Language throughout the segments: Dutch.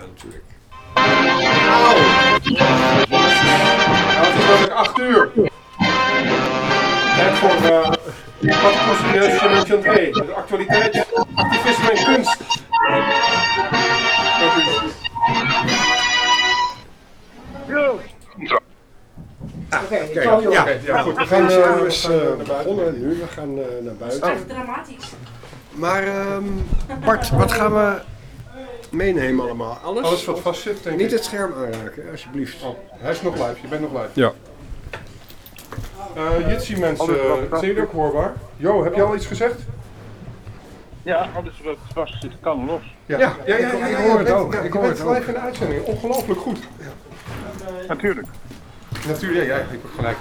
natuurlijk. Het is namelijk 8 uur. Tijd voor Patrouilleus Dimension 2. De actualiteit, activisme en kunst. Ja, goed. We gaan begonnen nu. We gaan naar buiten. Echt dramatisch. Maar Bart, wat gaan we meenemen allemaal? Alles wat vast zit, denk ik. Niet het scherm aanraken, alsjeblieft. Oh, hij is nog live. Je bent nog live. Ja. Jitsi mensen, zijn jullie ook hoorbaar? Jo, heb je al iets gezegd? Ja, alles wat vast zit kan los. Ja, ik hoor het ook. Ik hoor het live in de uitzending. Ongelooflijk goed. Natuurlijk. Natuurlijk, ja, ik heb gelijk.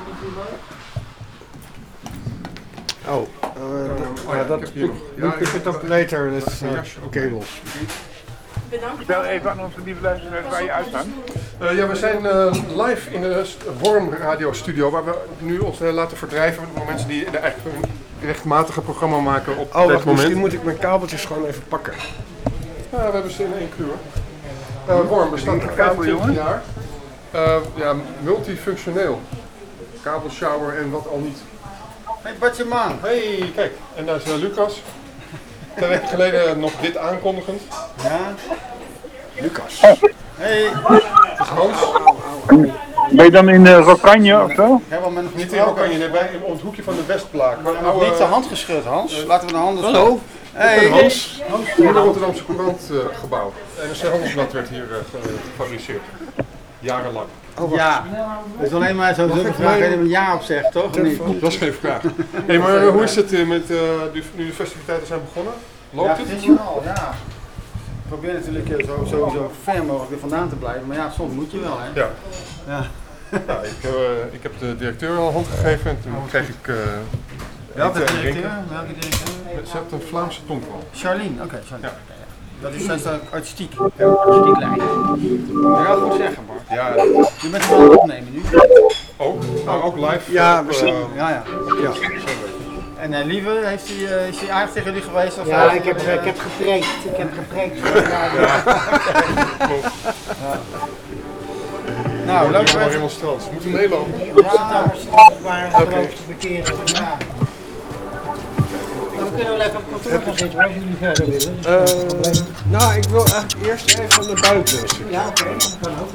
Ik pick it up later. Oké, los. Bedankt. Vertel even aan onze lieve luisteraars waar je uithangt. We zijn live in de Worm Radio Studio, waar we nu ons laten verdrijven door mensen die eigenlijk een rechtmatige programma maken op dit moment. Misschien moet ik mijn kabeltjes gewoon even pakken. Ja, we hebben ze in 1 kleur. Worm bestaat al 25 jaar. Multifunctioneel. Kabelshower en wat al niet. Hey Bartje man. Hey, kijk. En daar is Lucas. 2 weken geleden nog dit aankondigend. Ja. Lucas. Hey. Hans. Ben je dan in Rokanje of zo? Hebben we nog Niet in Oranje, nee, bij op het hoekje van de Westplaak. We hebben nog niet de hand geschud, Hans. Laten we de handen Hallo. Hey. Hans. In het Rotterdamse Courant gebouw. NRC Handelsblad werd hier gefabriceerd. Jarenlang. Ja. Dat is alleen maar zo'n vraag waar je een ja op zegt, toch? Of niet? Dat was geen vraag. Hey, maar hoe is het met nu de festiviteiten zijn begonnen? Loopt het? Ja, het is wel, ja. Ik probeer natuurlijk sowieso ver mogelijk er vandaan te blijven, maar ja, soms moet je wel, hè? Ja. Ja. Ja, ik heb de directeur al een hand gegeven en toen kreeg ik... Welke eten en directeur? drinken. Welke directeur? Ze heeft een Vlaamse tongval. Charlene, oké, Charlene. Ja. Dat is artistiek. Artistiek lijn. Ja, goed zeggen, Bart. Ja, Je bent wel aan het opnemen nu. ook. Nou, ook live. Ja, op, we zijn... Ja. Ja. En Lieve, is hij aardig tegen jullie geweest? Of Ja, ik heb gepreekt. Ik heb gepreekt. Nou, leuk maar dat helemaal strand. Ze moeten meelopen. Ja, waren grote verkeer. Ja. Maar we kunnen wel even op kantoor gaan zitten als jullie verder willen. Nou, ik wil eigenlijk eerst even naar buiten. Ja, oké, dat kan ook.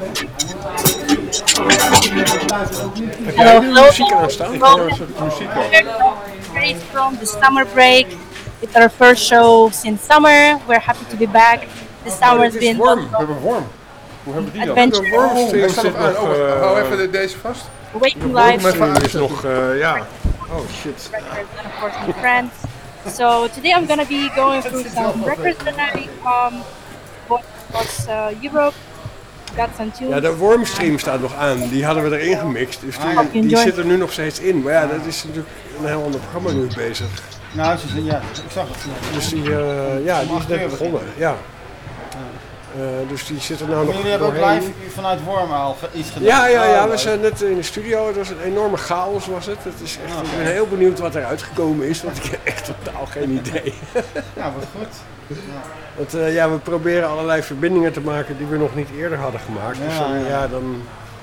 Heb jij nu muziek aan staan? Ik hoor een soort muziek al. Straight from the summer break. It's our first show since summer. We're happy to be back. The summer's Het is been warm. We hebben worm. Hoe hebben we die dan? adventure. De wormstream Hij staat zit nog aan. nog... Hou even deze vast. Waking Mijn live vader is nog... ja. Oh shit. records and of course my friends. So today I'm gonna be going through some records that I bought across Europe. Got some tunes. Ja, de wormstream staat nog aan. Die hadden we erin gemixt. Dus die enjoy. zit er nu nog steeds in. Maar ja, dat is natuurlijk een heel ander programma nu bezig. Nou, ja, ik zag het net. Dus die is net begonnen. Ja. Dus die zit er nou nog Jullie hebben ook doorheen. live vanuit Wormen al iets gedaan? Ja, we zijn net in de studio. Het was een enorme chaos was het. Ik ben heel benieuwd wat eruit gekomen is, want ik heb echt totaal geen idee. Ja, wat goed. Want we proberen allerlei verbindingen te maken die we nog niet eerder hadden gemaakt. Dus dan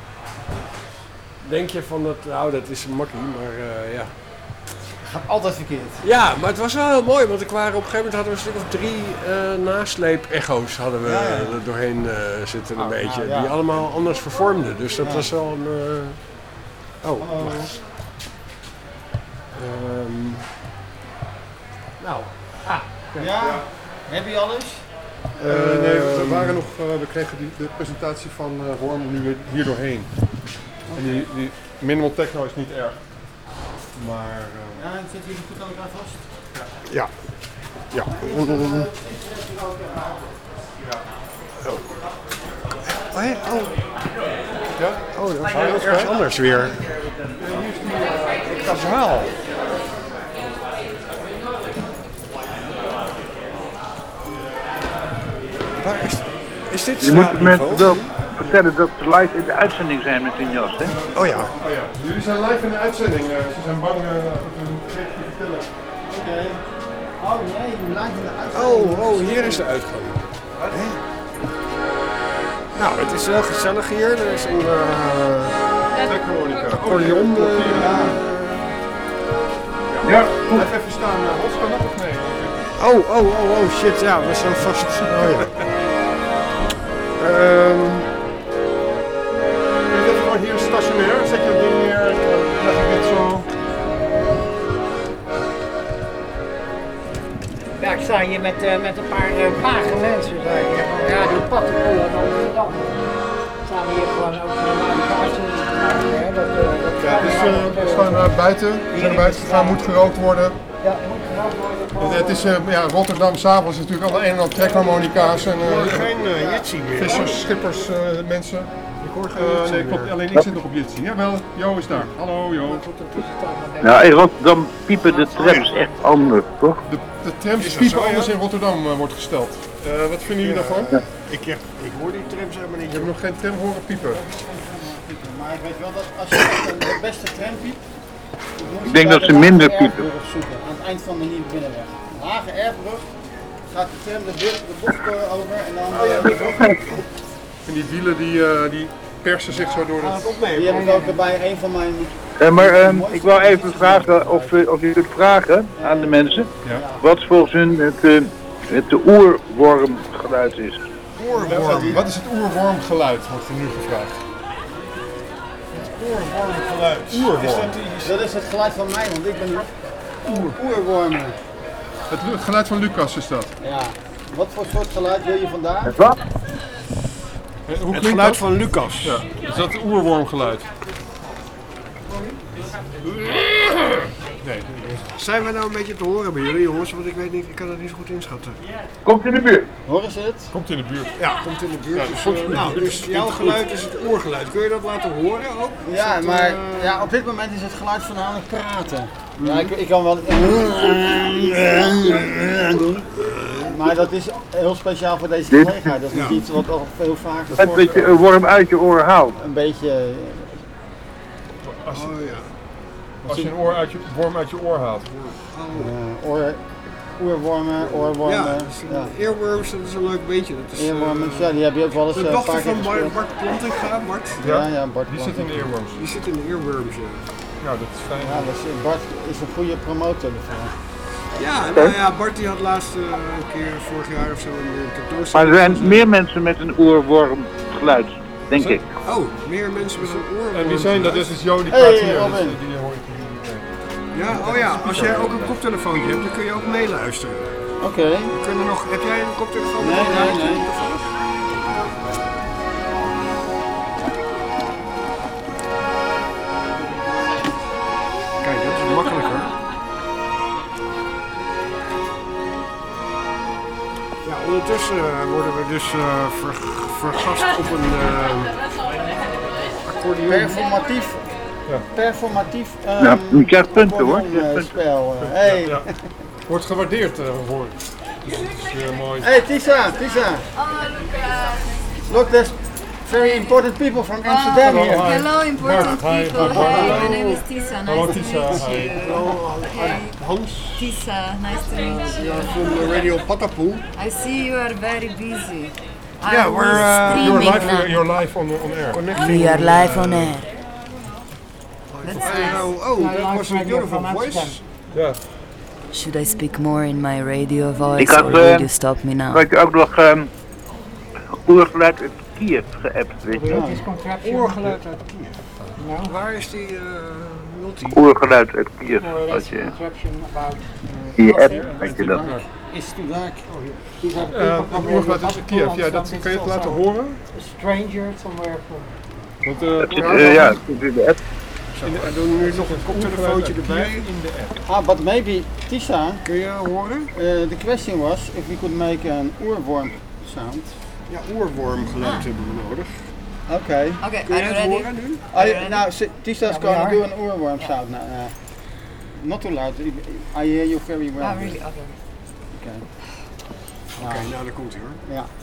denk je van dat is een makkie, maar ja. Gaat altijd verkeerd. Ja, maar het was wel heel mooi, want op een gegeven moment hadden we een stuk of 3 nasleep-echo's hadden we er doorheen zitten een beetje. Die allemaal anders vervormden, dus dat was wel een... wacht. Ja, heb je alles? Nee, we waren nog, we kregen de presentatie van Worm nu hier doorheen. En die minimal techno is niet erg. Maar... Ja, en zitten jullie goed aan elkaar vast? Ja. Ja. Dat is wel ergens anders weer. Dat verhaal. Waar is dit? Je moet de mensen wel vertellen dat ze live in de uitzending zijn met hun jas, hè? Oh ja. Jullie zijn live in de uitzending. Ze zijn bang dat hun te vertellen. Oké. Oh nee, die live in de uitzending. Oh, hier is de uitgang. Nou, het is heel gezellig hier. Er is een Trekharmonica. accordeon. Ja, blijf even staan. Hans, kan dat of nee? Oh, shit, ja, we zijn vast. Oh ja. Even gewoon hier stationair. Zet je het ding neer. Leg ik dit zo. Ja, ik sta hier met een paar vage mensen. Van Radio Pattenpoel en Amsterdam. Staan we hier gewoon ook normale gasten te maken. Ja, dus we staan buiten. We zijn er buiten gegaan, moet gerookt worden. Ja, het moet gerookt worden. Het is Rotterdam, s'avonds is natuurlijk al een en al trekharmonica's en Geen Jitsi meer. vissers, schippers, mensen. Ik hoor geen Nee, klopt, alleen ik zit nog op Jitsi. Jawel, Jo is daar. Hallo Jo. Ja, in Rotterdam piepen de trams echt anders, toch? De trams piepen anders in Rotterdam wordt gesteld. Wat vinden jullie daarvan? Ik hoor die trams helemaal niet. Je hebt nog geen tram horen piepen. Maar ik weet wel dat als je de beste tram piept, Ik denk dat ze minder piepen. zoeken aan het eind van de Nieuwe Binnenweg. Een lage erfbrug gaat de tram de bocht over en dan En die wielen die persen zich zo door het... die heb ik ook bij een van mijn... Maar ik wou even vragen of je kunt vragen aan de mensen Ja. wat volgens hun het oerwormgeluid is. Oorworm. Wat is het oerwormgeluid, wordt er nu gevraagd. Oorwormgeluid. Oerworm. Dat is het geluid van mij, want ik ben oerwormen. Het geluid van Lucas is dat. Ja. Wat voor soort geluid wil je vandaag? Wat? Hoe Het klinkt geluid dat? van Lucas. Ja. Is dat het oerwormgeluid? Nee. Zijn we nou een beetje te horen bij jullie jongens? Want ik weet niet, ik kan het niet zo goed inschatten. Komt in de buurt. Horen ze het? Komt in de buurt. Ja, komt in de buurt. Ja, Dus, soms goed. dus jouw geluid is het oorgeluid. Kun je dat laten horen ook? Ja, maar op dit moment is het geluid voornamelijk praten. Ja, ik kan wel doen. Maar dat is heel speciaal voor deze gelegenheid. Dat is niet iets wat al veel vaker Het dat je een worm uit je oor haalt. een beetje... Als je een worm uit je oor haalt. oorwormen, oorwormen. Ja, earworms, dat is een leuk beentje. Dat is, Earwormen, ja, die heb je ook wel eens de een dochter paar keer van gespeeld. Bart Plantinga, Bart. Ja, Bart. Die zit in de earworms. Die zit in de earworms, ja. Nou, dat is fijn. Ja, Bart is een goede promotor ervan. Ja, nou ja, Bart die had laatst een keer vorig jaar of zo een Maar tentoonstelling. er zijn meer mensen met een oerwormgeluid, denk ik. Oh, meer mensen met een oorworm. En wie zijn dat? Dat is Jo, die Hey, praat hier. Robin. Dus, die hoor ik hier. Ja, oh ja, als jij ook een koptelefoontje hebt, dan kun je ook meeluisteren. Oké. Heb jij een koptelefoon? Nee. Kijk, dat is makkelijker. Ja, ondertussen worden we dus vergast op een accordeon. Performatief Ja, je krijgt punten hoor. Je krijgt punten. spel. Hey. Ja. Wordt gewaardeerd, hoor ik. Dus dat is weer mooi. Hey Tisa. Look, there's very important people from Amsterdam here. Hi. Hello, important Bart, hi, people. Bart. Hey, my name is Tisa. Nice Hello, to Tisa. meet Hi. you. Hey, Hans, Tisa, nice to meet you. from Radio Patapoel. I see you are very busy. Yeah, I'm we're, streaming You're now. live on air. We are live on air. That's nice. That was a beautiful voice. Ja. Should I speak more in my radio Ik voice had, or will you stop me now? Had je ook nog oergeluid uit Kiev geappt, weet je? Het is contraption. Oorgeluid uit Kiev. Waar is die multi? Oergeluid uit Kiev No, had that's je. contraption about... In je app had je dat. Is too dark. These are people from Het oorgeluid uit Liverpool Kiev, ja, and dat some kan je het laten also horen. a stranger somewhere from... Want, Ja, het zit in de app. We doen nu nog een koptelefoontje erbij. in de app. But maybe, Tisa, Kun je horen? the question was if we could make an oorworm sound. Ja, oorwormgeluid hebben we nodig. Okay. Okay, Kun are je you het ready? horen nu? Now, Tisa's we going to are. do an oorworm sound now. Not too loud. I hear you very well. Oh, really? Okay. Okay. Oké, nou daar komt hij hoor. Ja.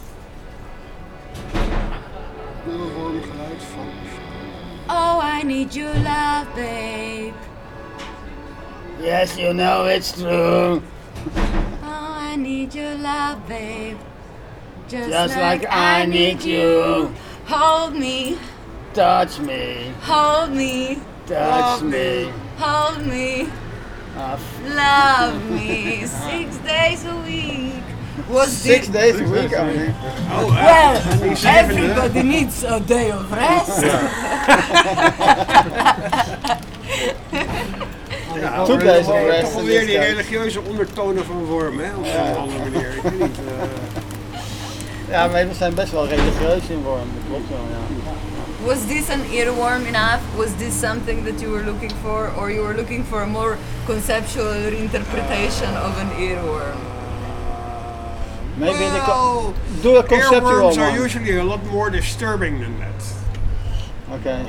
Oorwormgeluid van... Oh, I need your love, babe. Yes, you know it's true. Oh, I need your love, babe. Just like I need you. Hold me, Touch me, hold me, touch me. hold me, love me 6 days a week. Was 6 days a week only. well, everybody needs a day of rest. Ja, 2 days of toch rest. wel weer die religieuze ondertonen van Worm, hè? Op zo'n andere manier. Ik weet niet. Ja, maar we zijn best wel religieus in Worm, dat klopt wel, ja. Was this an earworm enough? Was this something that you were looking for, or you were looking for a more conceptual interpretation of an earworm? Maybe Well, do a conceptual earworms are one. usually a lot more disturbing than that. Okay.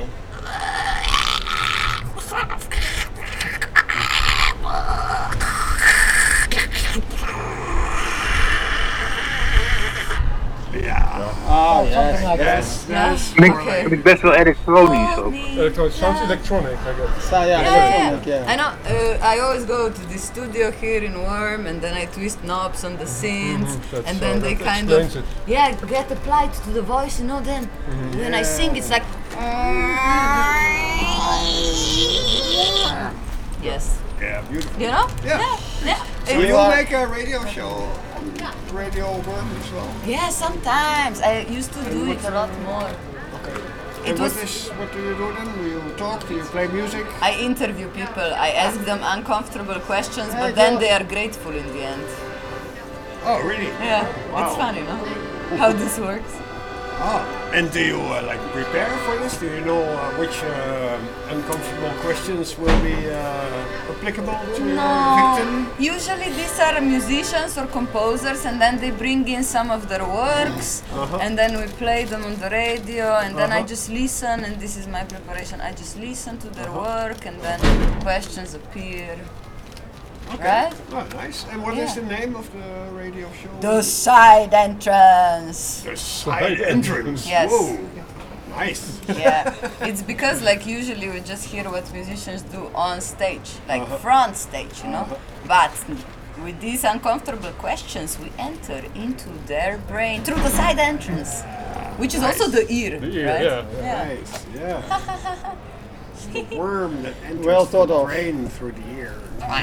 Ja. Oh, Something yes. like that. Yes, Yeah? yes. Vind ik best wel elektronisch ook. Electronic, sounds electronic, I guess. So, yeah, electronic, yeah. I know. I always go to the studio here in Worm, and then I twist knobs on the synths, and then they that kind of explains it. get applied to the voice. You know, then when I sing, it's like yes, Yeah, beautiful. you know, Yeah. yeah. So It's- you make a radio show on Radio Worm as well? yeah, sometimes I used to do it a lot more. It And was. what do you do then? Do you talk? Do you play music? I interview people. I ask them uncomfortable questions, but then they are grateful in the end. Oh, really? Yeah, it's funny, no? How this works. Oh, and do you like prepare for this? Do you know which uncomfortable questions will be applicable to your victim? Usually these are musicians or composers, and then they bring in some of their works, and then we play them on the radio, and then I just listen, and this is my preparation. I just listen to their work, and then questions appear. Right? Oh, nice. And what is Yeah. the name of the radio show? The side entrance. The side entrance. Yes. Whoa. Nice. Yeah, it's because like usually we just hear what musicians do on stage, like front stage, you know. But with these uncomfortable questions, we enter into their brain through the side entrance, which is also the ear, right? yeah. Nice. Yeah. The worm that enters Well thought the of. brain through the ear.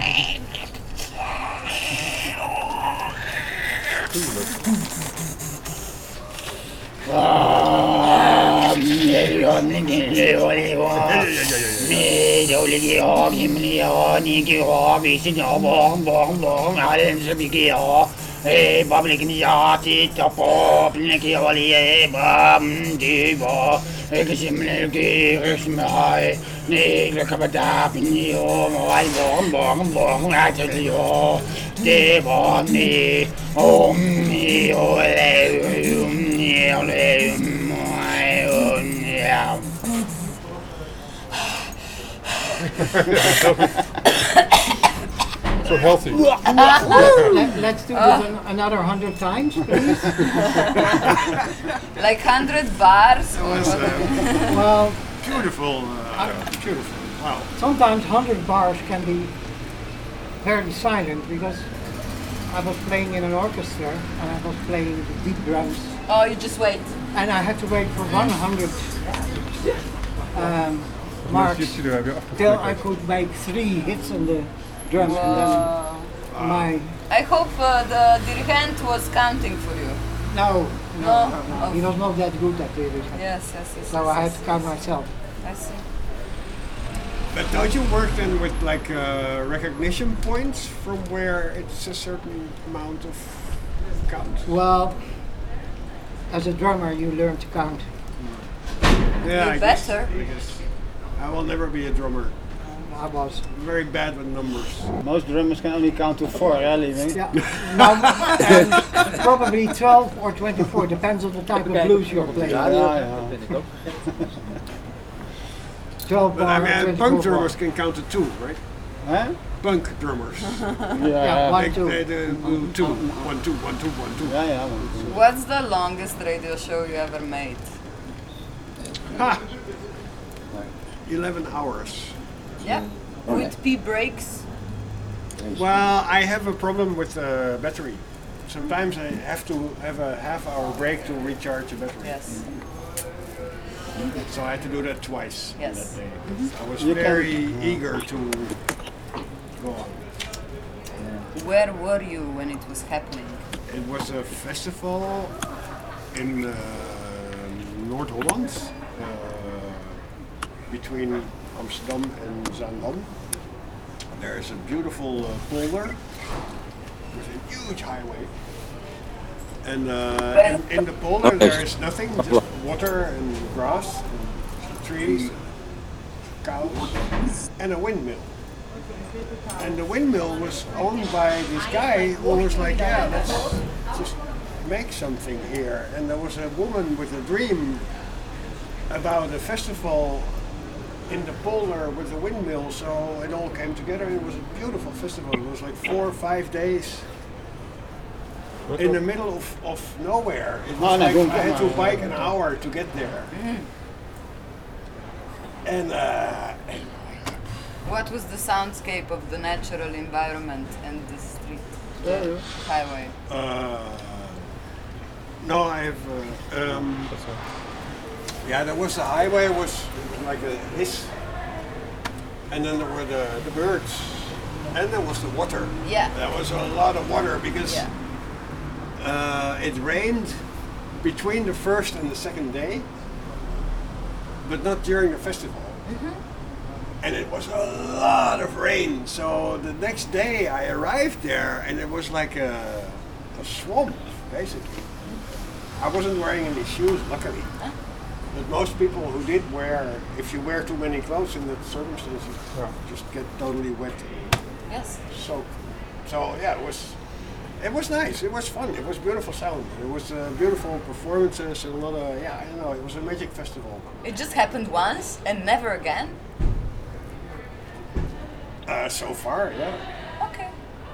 So healthy. Let's do this another 100 times, please. Like 100 bars or That's what? Well, beautiful. Beautiful. Wow. sometimes 100 bars can be very silent because I was playing in an orchestra and I was playing the deep drums Oh, you just wait. and I had to wait for 100 marks Jullie hebben je till I afgeflikkerd. could make 3 hits on the drums and then my I hope the dirigent was counting for you. no, No? he was not that good at it. Yes, yes, yes. So yes, I had yes. to count myself. I see. But don't you work then with like recognition points from where it's a certain amount of count? Well, as a drummer you learn to count. Yeah, You I guess. better. I guess. I will never be a drummer. I was. I'm very bad with numbers. Most drummers can only count to 4, really. Yeah. No, and probably 12 or 24, depends on the type of blues you're playing. Ja. 12 But I bar, mean, 24 punk bar. drummers can count to 2, right? Hè? Punk drummers. Yeah, 1, They 2. do 2. 1, 2, 1, 2, 1, 2. Ja. What's the longest radio show you ever made? Ha! 11 hours. Yeah. With P breaks. Well, I have a problem with the battery. sometimes I have to have a half-hour break to recharge a battery. Yes. So I had to do that twice. Yes. That day. I was You can- very eager to go on. Where were you when it was happening? It was a festival in Noord-Holland, between Amsterdam and Zaandam. There is a beautiful polder with a huge highway. And in the polder there is nothing, just water and grass, and trees, cows, and a windmill. And the windmill was owned by this guy who was like, yeah, let's just make something here. And there was a woman with a dream about a festival in the polder with a windmill, so it all came together. It was a beautiful festival. It was like 4 or 5 days in the middle of nowhere. It was like I had to bike an hour to get there. And What was the soundscape of the natural environment and the street, the highway? no, I have. Yeah, there was the highway, was like a hiss, and then there were the birds, and there was the water. Yeah. There was a lot of water because it rained between the first and the second day, but not during the festival. And it was a lot of rain. So the next day I arrived there and it was like a swamp, basically. I wasn't wearing any shoes, luckily. But most people who did wear, if you wear too many clothes in that circumstance, you just get totally wet. Yes. So yeah, it was nice. It was fun. It was beautiful sound. It was beautiful performances and a lot of, I don't know, it was a magic festival. It just happened once and never again? So far, yeah. Okay.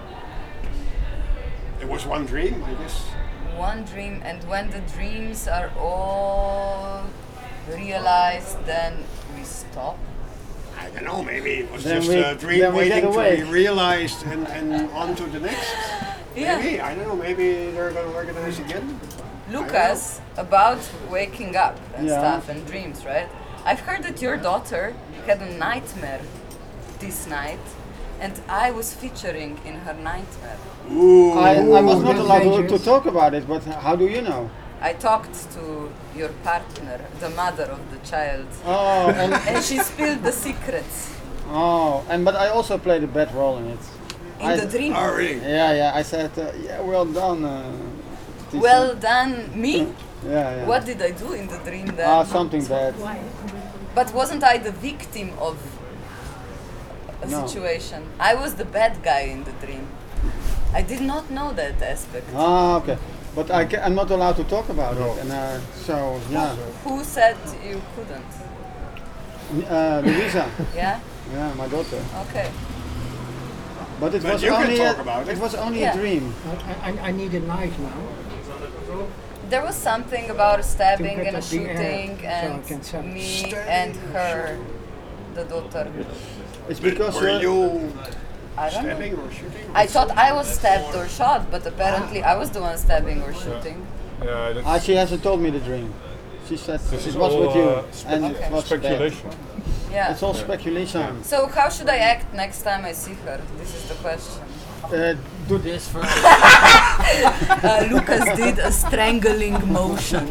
It was one dream, I guess. One dream, and when the dreams are all realized, then we stop. I don't know, maybe it was Then just we- a dream then we get waiting to away. be realized and on to the next. Yeah. Maybe, I don't know, maybe they're going to organize again. Lucas, about waking up and Yeah. stuff and dreams, right? I've heard that your daughter had a nightmare this night, and I was featuring in her nightmare. Ooh. I was not that's allowed to dangerous. talk about it, but how do you know? I talked to your partner, the mother of the child, Oh, and she spilled the secrets but I also played a bad role in it. in the dream. Oh, really? Yeah, I said, well done. Tisa. Well done, me? Yeah. What did I do in the dream then? Something bad. But wasn't I the victim of a No. situation? I was the bad guy in the dream. I did not know that aspect. Okay. But I'm not allowed to talk about it. And so, yeah. Who said you couldn't? Louisa, Yeah? yeah, my daughter. Okay. But it But was you can only talk about it. It was only Yeah. a dream. I need a knife now. There was something about a stabbing get and a up the air shooting so I and can send- me and her, the daughter. It's because Were you I don't know. stabbing or shooting? I thought I was stabbed or shot, but apparently I was the one stabbing or shooting. Yeah, that's, she hasn't told me the dream. She said this it is was all with you, and it Okay. was speculation. Yeah. Bad. It's all speculation. So how should I act next time I see her? This is the question. Do this first. Lucas did a strangling motion.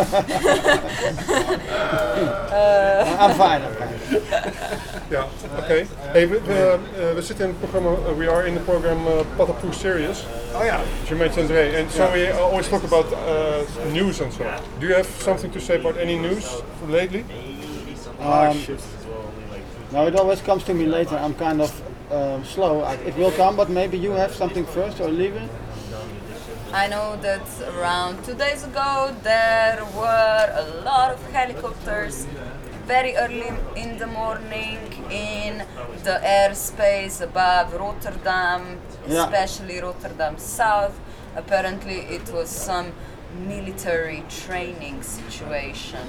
I'm fine. Ja, oké. Hey, we zitten in het programma, we are in the program Patapoe Serious, Oh, yeah. as you mentioned today, and so we always talk about news and so. Do you have something to say about any news lately? No, it always comes to me later. I'm kind of slow. It will come, but maybe you have something first or leave it. I know that around 2 days ago there were a lot of helicopters very early in the morning in the airspace above Rotterdam, Yeah. especially Rotterdam South. Apparently it was some military training situation.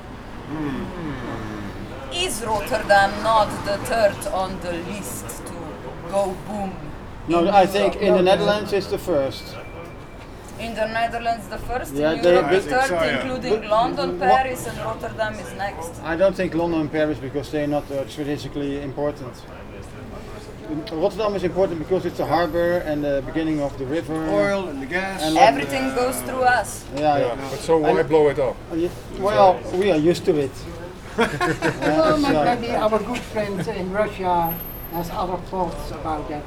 Is Rotterdam not the third on the list to go boom? No, I think in the Netherlands it's the first. In the Netherlands, the first Yeah, in they- Europe, I the think third, so, yeah. including London, Paris, and Rotterdam is next. I don't think London and Paris because they're not strategically important. Rotterdam is important because it's a harbor and the beginning of the river. Oil and the gas. And Everything goes through us. Yeah. But so why blow it up? Well, we are used to it. Well, maybe our good friend in Russia has other thoughts about that.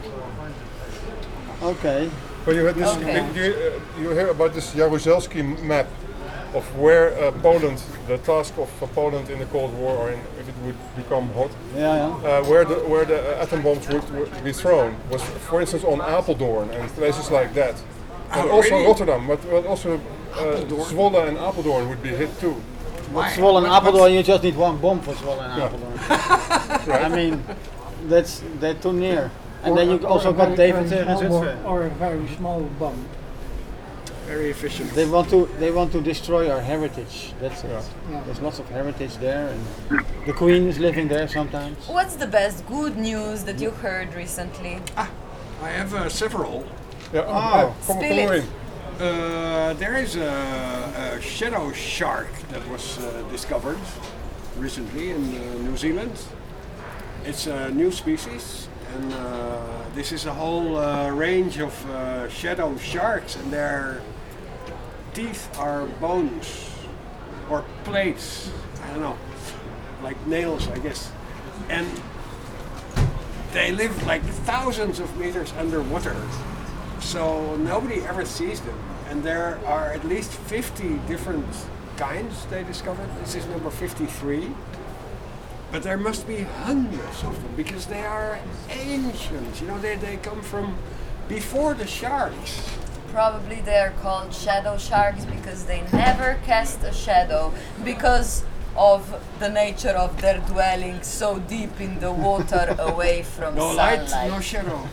Okay. But you had this. Okay. You hear about this Jaruzelski map of where Poland, the task of Poland in the Cold War, or if it would become hot, Yeah. where the atom bombs would be thrown was, for instance, on Apeldoorn and places like that, and also Rotterdam, but also Zwolle and Apeldoorn would be hit too. But Zwolle and Apeldoorn, you just need one bomb for Zwolle and Apeldoorn. I mean, they're too near. And then you also got David and Zutphen. Or a very small bomb. Very efficient. They want to destroy our heritage. That's it. Yeah. There's lots of heritage there, and the Queen is living there sometimes. What's the best good news that you heard recently? I have several. Yeah, come Spill it. in. There is a shadow shark that was discovered recently in New Zealand. It's a new species, and this is a whole range of shadow sharks, and their teeth are bones or plates. I don't know, like nails, I guess. And they live like thousands of meters underwater. So nobody ever sees them, and there are at least 50 different kinds they discovered. This is number 53, but there must be hundreds of them because they are ancient. You know, they come from before the sharks. Probably they're called shadow sharks because they never cast a shadow because of the nature of their dwelling so deep in the water away from No sunlight. light, no shadow.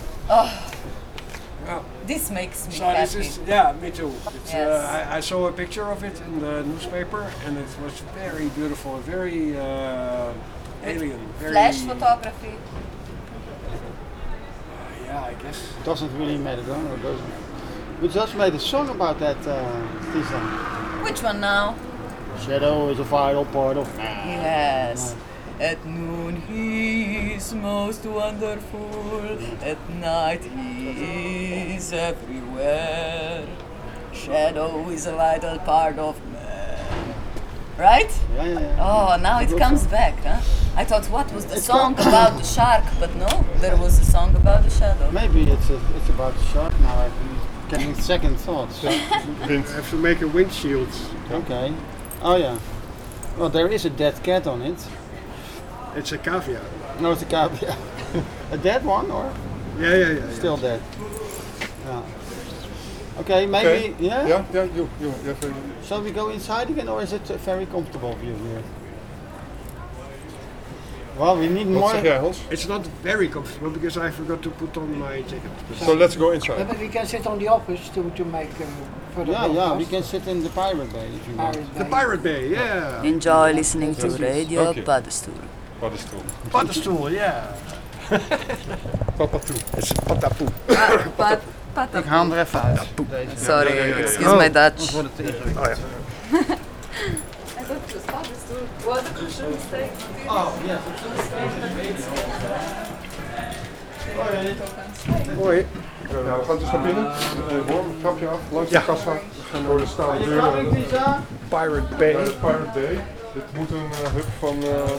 This makes me So happy. this is, yeah, me too. It's, Yes. I saw a picture of it in the newspaper, and it was very beautiful, very alien. Very, Flash photography. Yeah, I guess. Doesn't really matter, though, or doesn't it? We just made a song about that, Tisa. Which one now? Shadow is a vital part of man. Yes. At noon he is most wonderful, at night he is everywhere. Shadow is a vital part of man. Right? Yeah. Oh, now it comes back, huh? I thought, what was the song about the shark? But no, there was a song about the shadow. Maybe it's about the shark now. I'm getting second thoughts. I have to make a windshield. Okay. Oh yeah. Well, there is a dead cat on it. It's a cavia. No, it's a cavia. A dead one or Yeah. still dead? Yeah. Okay, maybe. Yeah. Yeah. You have a, Shall we go inside again, or is it a very comfortable view here? Well, we need wat more. zeg jij, Hans? It's not very comfortable because I forgot to put on my jacket. So let's go inside. But we can sit on the office to make further Yeah, broadcast. we can sit in the Pirate Bay if you want. Pirate The Bay. Pirate Bay, yeah. Enjoy listening to Radio Okay. Paddenstoel. Paddenstoel. Paddenstoel, yeah. Papatoe. It's patapoe. Ik haal hem er even uit. Sorry, excuse my Dutch. Anders wordt het te ingewikkeld. I thought it was Paddenstoel. What a crucial mistake. Oh, yes. Hoi. Nou, we gaan dus naar binnen. Worm, trapje af, langs de kassa. We gaan door de stalen deuren. Pirate Bay. Bij de Pirate Bay. Dit moet een hub van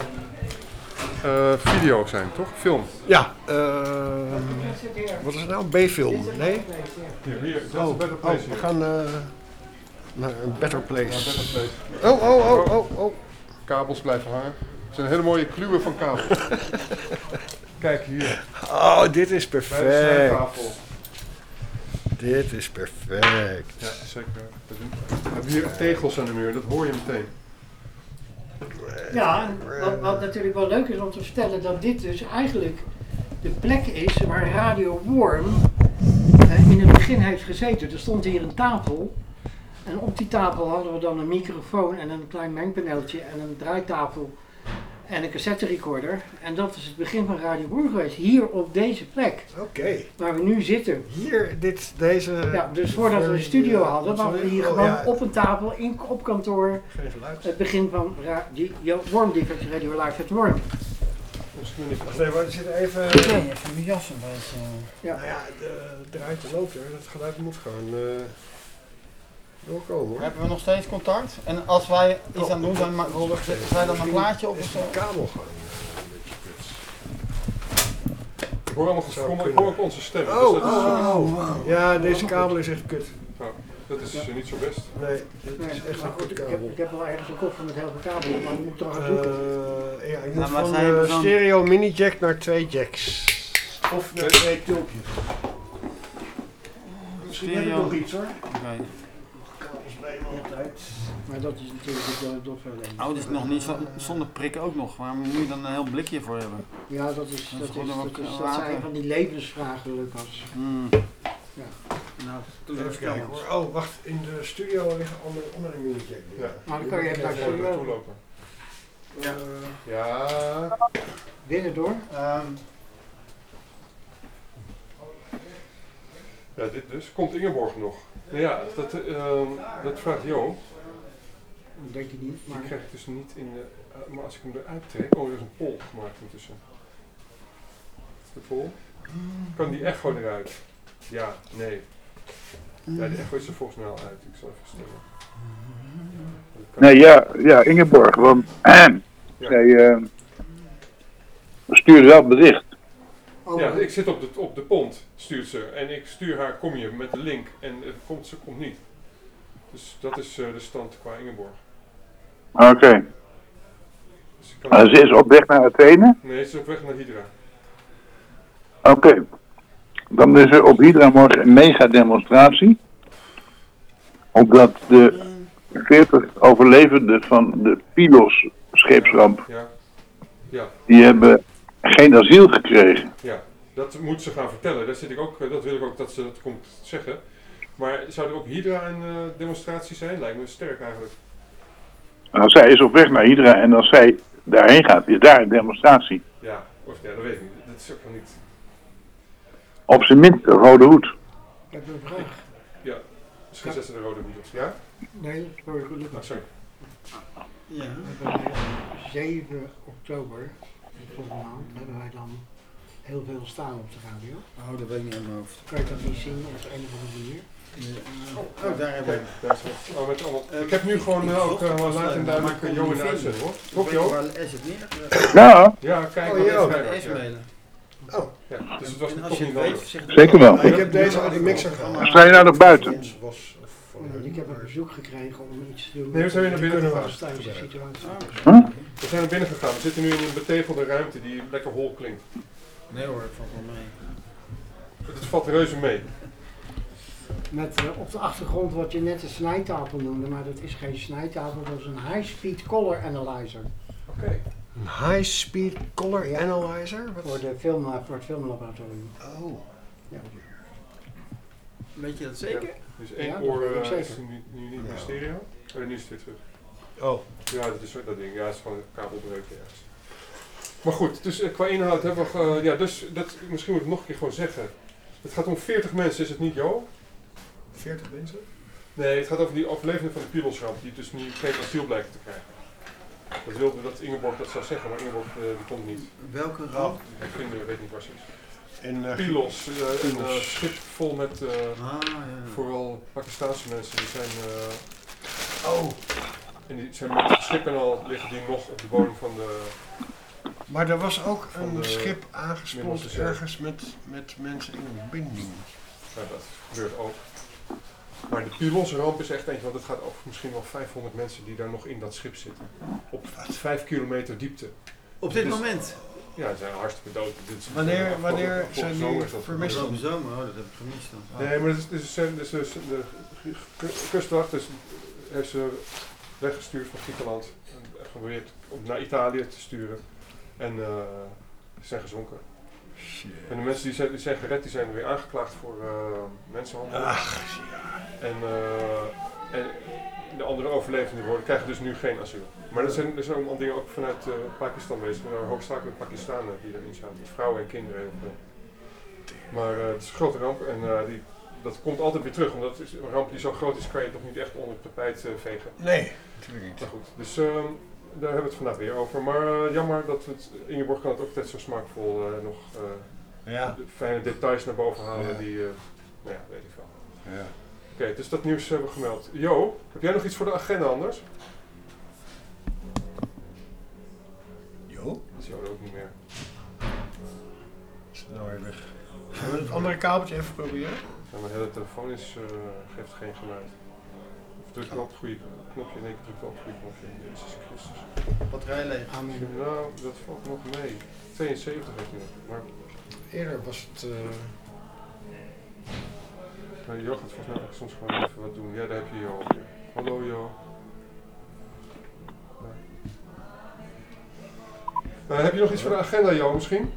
video zijn, toch? Film. Ja, wat is het nou? B-film? Nee? Hier, dat is een better place we hier. gaan naar een better place. Better place. Oh. Kabels blijven hangen. Het zijn hele mooie kluwen van kabels. Kijk hier, Oh, dit is bij de perfect. snijtafel. Dit is perfect. Ja, zeker. We hebben hier tegels aan de muur, dat hoor je meteen. Ja, en wat natuurlijk wel leuk is om te vertellen, dat dit dus eigenlijk de plek is waar Radio Worm in het begin heeft gezeten. Er stond hier een tafel en op die tafel hadden we dan een microfoon en een klein mengpaneeltje en een draaitafel. en een cassette recorder. En dat is het begin van Radio Boer geweest, hier op deze plek. Oké. Waar we nu zitten. Hier, deze... Ja, dus voordat we een studio hadden, waren we hier gewoon ja. op een tafel, op kantoor. Geen geluid. Het begin van Worm Defect Radio Live at Worm. Wacht even, we zitten even... Even mijn jas een beetje. Ja. Nou ja, draait en loopt er. Dat geluid moet gewoon doorkomen hoor. Hebben we nog steeds contact? En als wij iets aan het doen zijn, zetten wij dan een plaatje op of zo? De kabel gewoon een beetje kut. Ik hoor allemaal geschommel, ik hoor ook onze stemmen. Oh, dus dat is, ja, deze kabel is echt kut. dat is niet zo best. Nee, dit is echt Maar een goed, kut ik kabel. heb wel ergens een koffer met heel veel kabel, maar die moet ik toch gaan zoeken. Ja, ik Ja, moet maar van zij hebben zo'n- stereo mini jack naar 2 jacks. Of naar 2 tulpjes. Misschien heb ik Stereo. nog iets hoor. Oké. Kabels bij me altijd. Maar dat is natuurlijk het probleem. Oh, dit is nog niet zonder prik ook nog. Waarom moet je dan een heel blikje voor hebben? Ja, dat zijn van die levensvragen, Lucas. Ja. Nou, Even kijken hoor. Oh, wacht. In de studio liggen andere mini jack. Ja. Maar dan kan je even naar de Gewoon naartoe studio. lopen. Ja. Ja. Binnen door. Ja, dit dus. Komt Ingeborg nog? Nou ja, dat vraagt Jo. Dat denk je niet, Die maar... krijg ik dus niet in de... maar als ik hem eruit trek... Oh, er is een pol gemaakt intussen. Is de pol? Kan die echo eruit? Ja, nee. Ja, de echo is er volgens mij al uit. Ik zal even stellen. Nee, ja, Ingeborg, want zij stuurde wel bericht. Ja, ik zit op de pont, stuurt ze. En ik stuur haar, kom je met de link. En ze komt niet. Dus dat is de stand qua Ingeborg. Oké. Dus ik kan... Ze is op weg naar Athene? Nee, ze is op weg naar Hydra. Oké. Dan is er op Hydra morgen een mega demonstratie. Omdat de 40 overlevenden van de Pylos scheepsramp, Ja. die hebben geen asiel gekregen. Ja, dat moet ze gaan vertellen. Daar zit ik ook, dat wil ik ook dat ze dat komt zeggen. Maar zou er op Hydra een demonstratie zijn? Lijkt me sterk eigenlijk. Nou, zij is op weg naar Hydra en als zij daarheen gaat, is daar een demonstratie. Ja, dat weet ik niet. Dat is ook nog niet... Op zijn minst een rode hoed. Ik heb een vraag. Ja, misschien zetten ze de rode hoed op. Ja? Nee, sorry, gelukkig. Sorry. Ja. We hebben 7 oktober, volgende maand, hebben wij dan heel veel staan op de radio. Oh, dat weet ik niet in mijn hoofd. Kan je dat niet zien op een of andere manier? Oh, daar heb ik. Ik heb nu gewoon ook laat en duidelijk Jo in de uitzending hoor. Toch Jo? Waar is het neer? Ja. Ja, kijk. Oh, Jo. S-mailen. Oh. Ja, dus het was En toch als je niet het weet, nodig. zeg het Zeker wel. Ik heb deze uit de mixer gehaald. Sta je nou nog buiten? Ik heb een bezoek gekregen om iets te doen. Nee, we zijn weer naar binnen gegaan. Thuische situatie. We zijn naar binnen gegaan. We zitten nu in een betegelde ruimte die lekker hol klinkt. Nee hoor, valt wel mee. Het valt reuze mee. Met op de achtergrond wat je net een snijtafel noemde, maar dat is geen snijtafel, dat is een high-speed color analyzer. Oké. Een high-speed color analyzer? Voor het filmlaboratorium. Oh. Ja. Weet je dat zeker? Dus één Ja, dat oor weet ik is zeker. nu niet meer stereo. Oh, nu is het weer terug. Oh. Ja, dat is dat ding. Ja, het is gewoon een kabelbreuk ergens. Maar goed, dus qua inhoud hebben we... ja, dus dat, misschien moet ik nog een keer gewoon zeggen. Het gaat om 40 mensen, is het niet Jo? 40 mensen? Nee, het gaat over die overlevenden van de Pylosramp, die dus nu geen asiel blijken te krijgen. Dat wilde dat Ingeborg dat zou zeggen, maar Ingeborg die komt niet. Welke ramp? Ik weet niet waar ze is. En Pylos, een schip vol met ja. vooral Pakistaanse mensen. Die zijn... En die zijn met het schip en al liggen die nog op de bodem van de... Maar er was ook Van een de schip aangespoeld Middellandse Zee. ergens met mensen in een binding. Ja, dat gebeurt ook. Maar de Pylosramp is echt eentje, want het gaat over misschien wel 500 mensen die daar nog in dat schip zitten. Op 5 kilometer diepte. Op dit Dus- moment? Ja, ze zijn hartstikke dood. Dit is Wanneer zijn die zomer is dat vermist? gebeurd. Afgelopen zomer, oh, dat heb ik gemist dan. Nee, maar de kustwacht heeft ze weggestuurd van Griekenland en geprobeerd om naar Italië te sturen. En ze zijn gezonken. Shit. En de mensen die zijn gered, die zijn weer aangeklaagd voor mensenhandel. Ach, ja. En de andere overlevenden worden, krijgen dus nu geen asiel. Maar er zijn ook allemaal dingen ook vanuit Pakistan bezig. Er zijn hoofdzakelijk Pakistanen die erin zaten. Vrouwen en kinderen heel veel. Maar het is een grote ramp en dat komt altijd weer terug. Omdat een ramp die zo groot is, kan je toch niet echt onder het tapijt vegen. Nee, natuurlijk niet. Maar goed, dus daar hebben we het vandaag weer over. Maar jammer dat Ingeborg kan het ook altijd zo smaakvol nog de fijne details naar boven halen die, nou ja, weet ik veel. Ja. Oké, dus dat nieuws hebben we gemeld. Jo, heb jij nog iets voor de agenda anders? Jo? Dat is jou ook niet meer. Is het nou weer weg? Zullen we het andere kabeltje even proberen? Ja, mijn hele telefoon geeft geen geluid. Of druk wel op het goede knopje? Nee, ik druk wel op het goede knopje. Jezus Christus. Batterij leeg. Nou, dat valt nog mee. 72 heeft hij nog. Maar eerder was het... Jo gaat volgens mij soms gewoon even wat doen. Ja, daar heb je Jo. Hallo Jo. Heb je nog iets voor de agenda, Jo, misschien?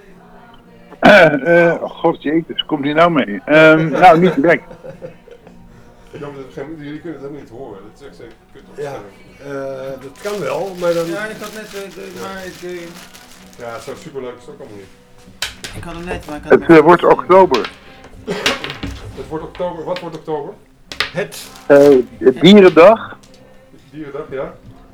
God jezus, komt hij nou mee? Nou, niet direct. Jammer dat jullie kunnen het helemaal niet horen. Dat is echt zeker kut op. Ja, dat kan wel, maar dan... Ja, ik had net... Ja, zo superleuk is het ook allemaal niet. Ik had hem net, maar ik had Het wordt oktober. Het wordt oktober. Wat wordt oktober? Het Dierendag. Dierendag, ja.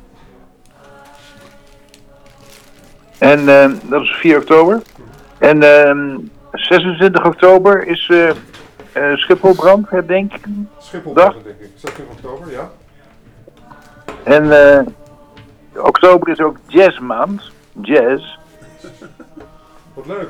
En dat is 4 oktober. En 26 oktober is Schipholbrand, herdenking. Schipholbrand, denk ik. 26 oktober, ja. En oktober is ook jazzmaand. Jazz. Wat leuk.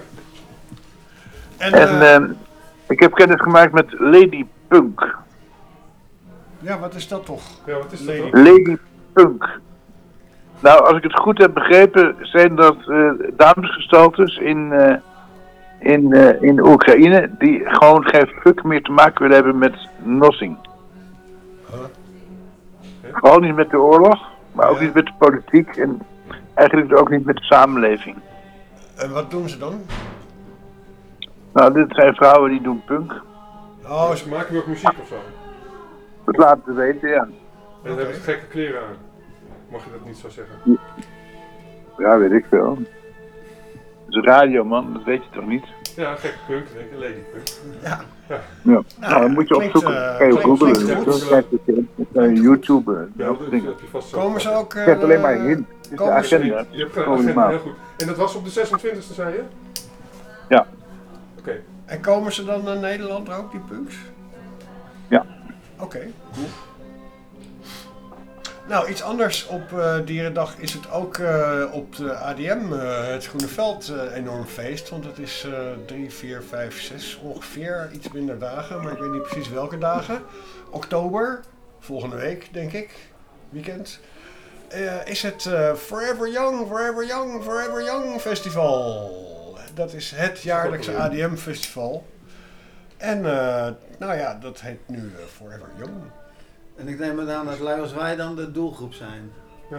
En ik heb kennis gemaakt met Lady Punk. Ja, wat is dat toch? Ja, wat is dat dan? Lady Punk. Nou, als ik het goed heb begrepen, zijn dat damesgestaltes in Oekraïne die gewoon geen fuck meer te maken willen hebben met nothing. Gewoon niet met de oorlog, maar ook niet met de politiek en eigenlijk ook niet met de samenleving. En wat doen ze dan? Nou, dit zijn vrouwen die doen punk. Oh, ze maken ook muziek of zo? Dat laten ze weten, ja. En dan hebben ze gekke kleren aan. Mag je dat niet zo zeggen? Ja, weet ik veel. Dat is radio, man, dat weet je toch niet? Ja, gekke punk, denk ik, Lady Punk. Ja. Ja, nou, dan moet je opzoeken. Kan je googlen. YouTube. Komen ze ook... Ik heb alleen maar hint. Het is de agenda. Je hebt een agenda, heel goed. En dat was op de 26e, zei je? Ja. Oké. En komen ze dan naar Nederland ook, die punks? Ja. Oké, cool. Nou, iets anders op Dierendag is het ook op de ADM, het Groene Veld, enorm feest. Want het is 3, 4, 5, 6 ongeveer, iets minder dagen, maar ik weet niet precies welke dagen. Oktober, volgende week denk ik, weekend, is het Forever Young, Forever Young, Forever Young Festival. Dat is het jaarlijkse ADM festival. En nou ja, dat heet nu Forever Young. En ik neem het aan dat lui als wij dan de doelgroep zijn. Ja.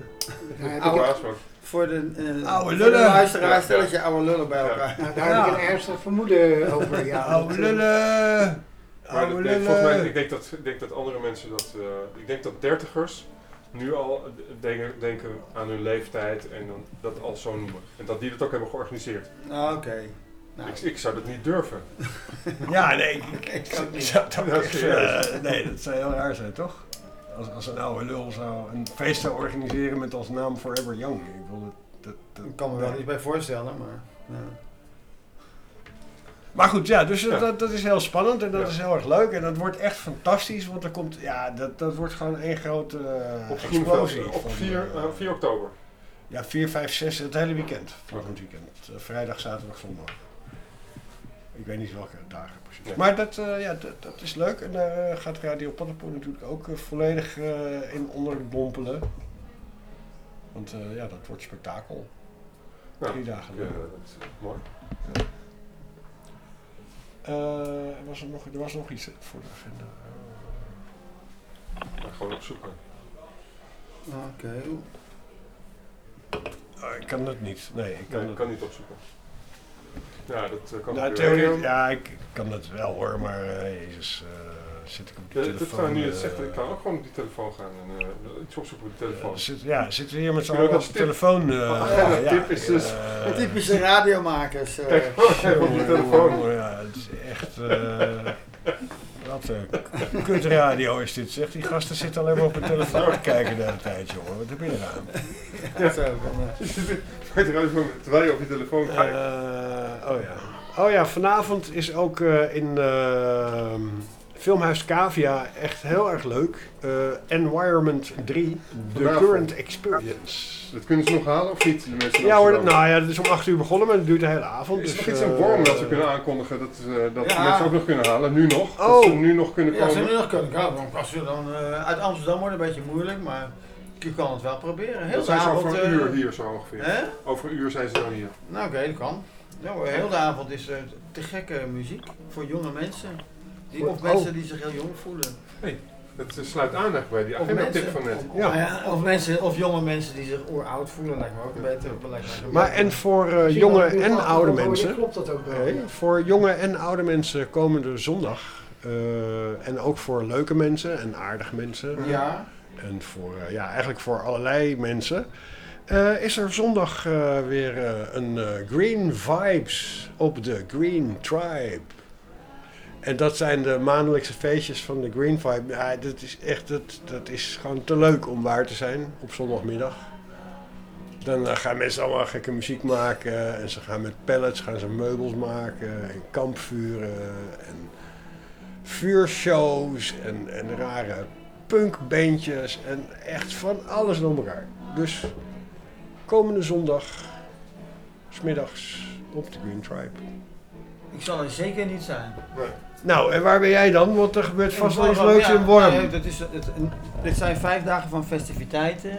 Voor de oude lullen. luisteraars, stel je oude lullen bij elkaar. Nou, daar heb ik een ernstig vermoeden over. Ja, oude lullen. Maar volgens mij, ik denk dat andere mensen dat... ik denk dat dertigers nu al denken aan hun leeftijd en dan dat al zo noemen. En dat die dat ook hebben georganiseerd. Oké. Nou. Ik zou dat niet durven. Ja, nee, ik zou het ook echt... nee, dat zou heel raar zijn, toch? Als een oude lul zou een feest zou organiseren met als naam Forever Young. Ik wil dat kan me wel iets bij voorstellen, maar... Ja. Maar goed, ja, dus dat is heel spannend en dat is heel erg leuk. En dat wordt echt fantastisch, want er komt... Ja, dat wordt gewoon één grote explosie. Op 4 oktober. Ja, 4, 5, 6, het hele weekend. Volgend weekend. Vrijdag, zaterdag, zondag. Ik weet niet welke dagen precies. Nee. Maar dat is leuk. En daar gaat Radio Paddenpoel natuurlijk ook volledig in onderdompelen. Want dat wordt spektakel. 3 dagen lang. Ja, dat is mooi. Ja. Er was nog iets voor de agenda. Gewoon opzoeken. Oké. Ik kan dat niet. Nee, ik kan niet opzoeken. Ja, dat kan Nou, theorie, ja, ik kan dat wel hoor, maar jezus, zit ik op die telefoon. Dat kan nu het zegt, ik kan ook gewoon op die telefoon gaan en iets opzoeken op de telefoon. Zitten we hier met z'n allen op de telefoon? Tip is dus... Typische radiomakers. Kijk, even op je telefoon. Ja, het is echt... wat een kutradio is dit, zeg. Die gasten zitten alleen maar op hun telefoon te kijken de hele tijd, jongen. Wat heb je eraan? Ja, zo. Terwijl je op je telefoon kijkt. Oh ja, vanavond is ook in Filmhuis Cavia echt heel erg leuk. Environment 3, The Current Experience. Dat kunnen ze nog halen of niet? De mensen ja hoor, dat is om 8 uur begonnen, maar dat duurt de hele avond. Is er dus, nog iets in Worm dat we kunnen aankondigen dat mensen ook nog kunnen halen? Nu nog? Dat ze nu nog kunnen komen? Ja, ze nu nog kunnen komen. Als ze dan uit Amsterdam wordt een beetje moeilijk, maar je kan het wel proberen. Heel dat zijn ze over een uur hier zo ongeveer. Over een uur zijn ze dan hier. Nou oké, dat kan. Ja, heel de avond is te gekke muziek voor jonge mensen. Of mensen die zich heel jong voelen. Hey, dat sluit aan bij die agenda-tip van net. Of jonge mensen die zich oeroud voelen, lijkt me ook beter. Maar en voor jonge en oude mensen. Klopt dat ook wel? Voor jonge en oude mensen komende zondag. En ook voor leuke mensen en aardige mensen. Ja. En voor, eigenlijk voor allerlei mensen. Is er zondag weer een Green Vibes op de Green Tribe. En dat zijn de maandelijkse feestjes van de Green Vibe. Ja, dat is echt, dat is gewoon te leuk om waar te zijn op zondagmiddag. Dan gaan mensen allemaal gekke muziek maken. En ze gaan met pallets meubels maken. En kampvuren. En vuurshows. En rare punkbandjes. En echt van alles door elkaar. Dus komende zondag, 's middags op de Green Tribe. Ik zal er zeker niet zijn. Nee. Nou, en waar ben jij dan? Want er gebeurt vast wel iets leuks in Worm. Nee, dit zijn 5 dagen van festiviteiten.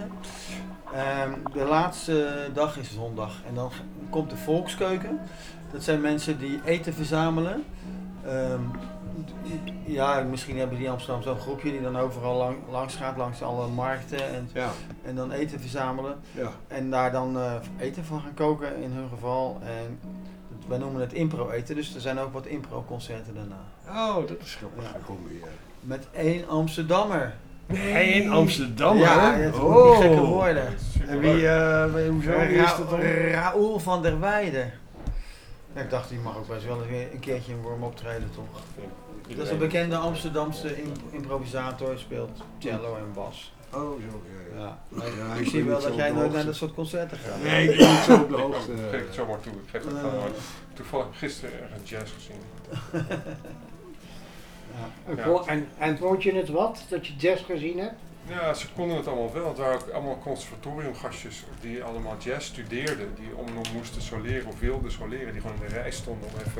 De laatste dag is zondag. En dan komt de volkskeuken. Dat zijn mensen die eten verzamelen. Misschien hebben die in Amsterdam zo'n groepje die dan overal langs gaat, langs alle markten. En dan eten verzamelen. Ja. En daar dan eten van gaan koken in hun geval. En wij noemen het impro-eten, dus er zijn ook wat impro-concerten daarna. Oh, dat is grappig. Ja. Met 1 Amsterdammer. 1 Amsterdammer? Ja, dat zijn die gekke woorden. En wie is dat dan? Raoul van der Weijden. Ja, ik dacht, die mag ook best wel een keertje in Worm optreden, toch? Dat is een bekende Amsterdamse improvisator, speelt cello en bas. Oh, zo, ja. Ik zie wel dat jij nooit naar dat soort concerten gaat. Nee, ik ben niet zo op de hoogte. Ik geef het zomaar toe. Ik geef het gewoon. Toevallig gisteren ergens jazz gezien. En vond je het wat, dat je jazz gezien hebt? Ja, ze konden het allemaal wel. Het waren ook allemaal conservatoriumgastjes die allemaal jazz studeerden. Die nog moesten soleren of wilden soleren. Die gewoon in de rij stonden om even...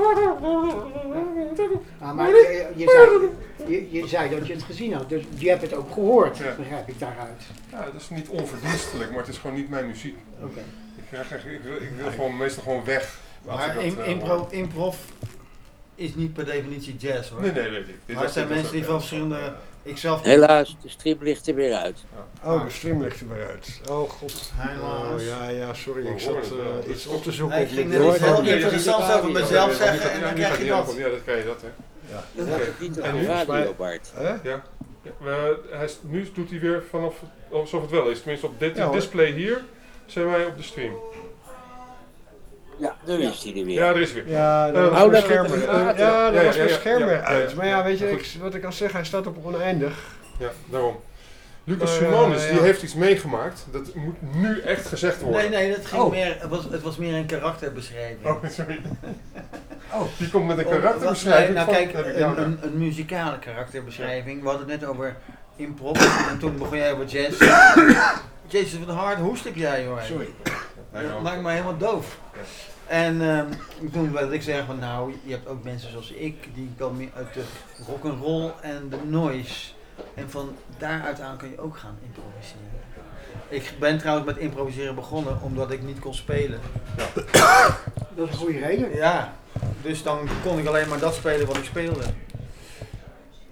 Maar je zei dat je het gezien had, dus je hebt het ook gehoord, begrijp ik daaruit. Ja, dat is niet onverdienstelijk, maar het is gewoon niet mijn muziek. Okay. Ik wil gewoon meestal gewoon weg. Maar improv is niet per definitie jazz, hoor. Nee, weet ik. Maar het zijn mensen die van verschillende... Helaas, de stream ligt er weer uit. Oh, de stream ligt er weer uit. Oh god. Ja, sorry. Ik zat iets op te zoeken. Ik ging net iets heel interessants over mezelf zeggen en dan krijg je dat. Ja, dat krijg je dat, hè. Ja. Dat is niet op de radio, Bart. Ja. Nu doet hij weer vanaf alsof het wel is. Tenminste, op dit display hier zijn wij op de stream. Ja, daar is hij er weer. Ja, er is weer. Ja, dat was mijn scherm weer uit. Maar ja, weet je, wat ik al zeg, hij staat op oneindig. Ja, daarom. Lucas Simonis, die heeft iets meegemaakt. Dat moet nu echt gezegd worden. Nee, dat ging meer, het was meer een karakterbeschrijving. Oh, sorry. Die komt met een karakterbeschrijving. Nou kijk, een muzikale karakterbeschrijving. We hadden het net over improv en toen begon jij over jazz. Jezus, wat hard hoest heb jij, hoor. Sorry. Dat maakt me helemaal doof. En toen wilde ik zeggen van nou, je hebt ook mensen zoals ik, die komen meer uit de rock'n'roll en de noise. En van daaruit aan kun je ook gaan improviseren. Ik ben trouwens met improviseren begonnen omdat ik niet kon spelen. Ja. Dat is een goede reden. Ja, dus dan kon ik alleen maar dat spelen wat ik speelde.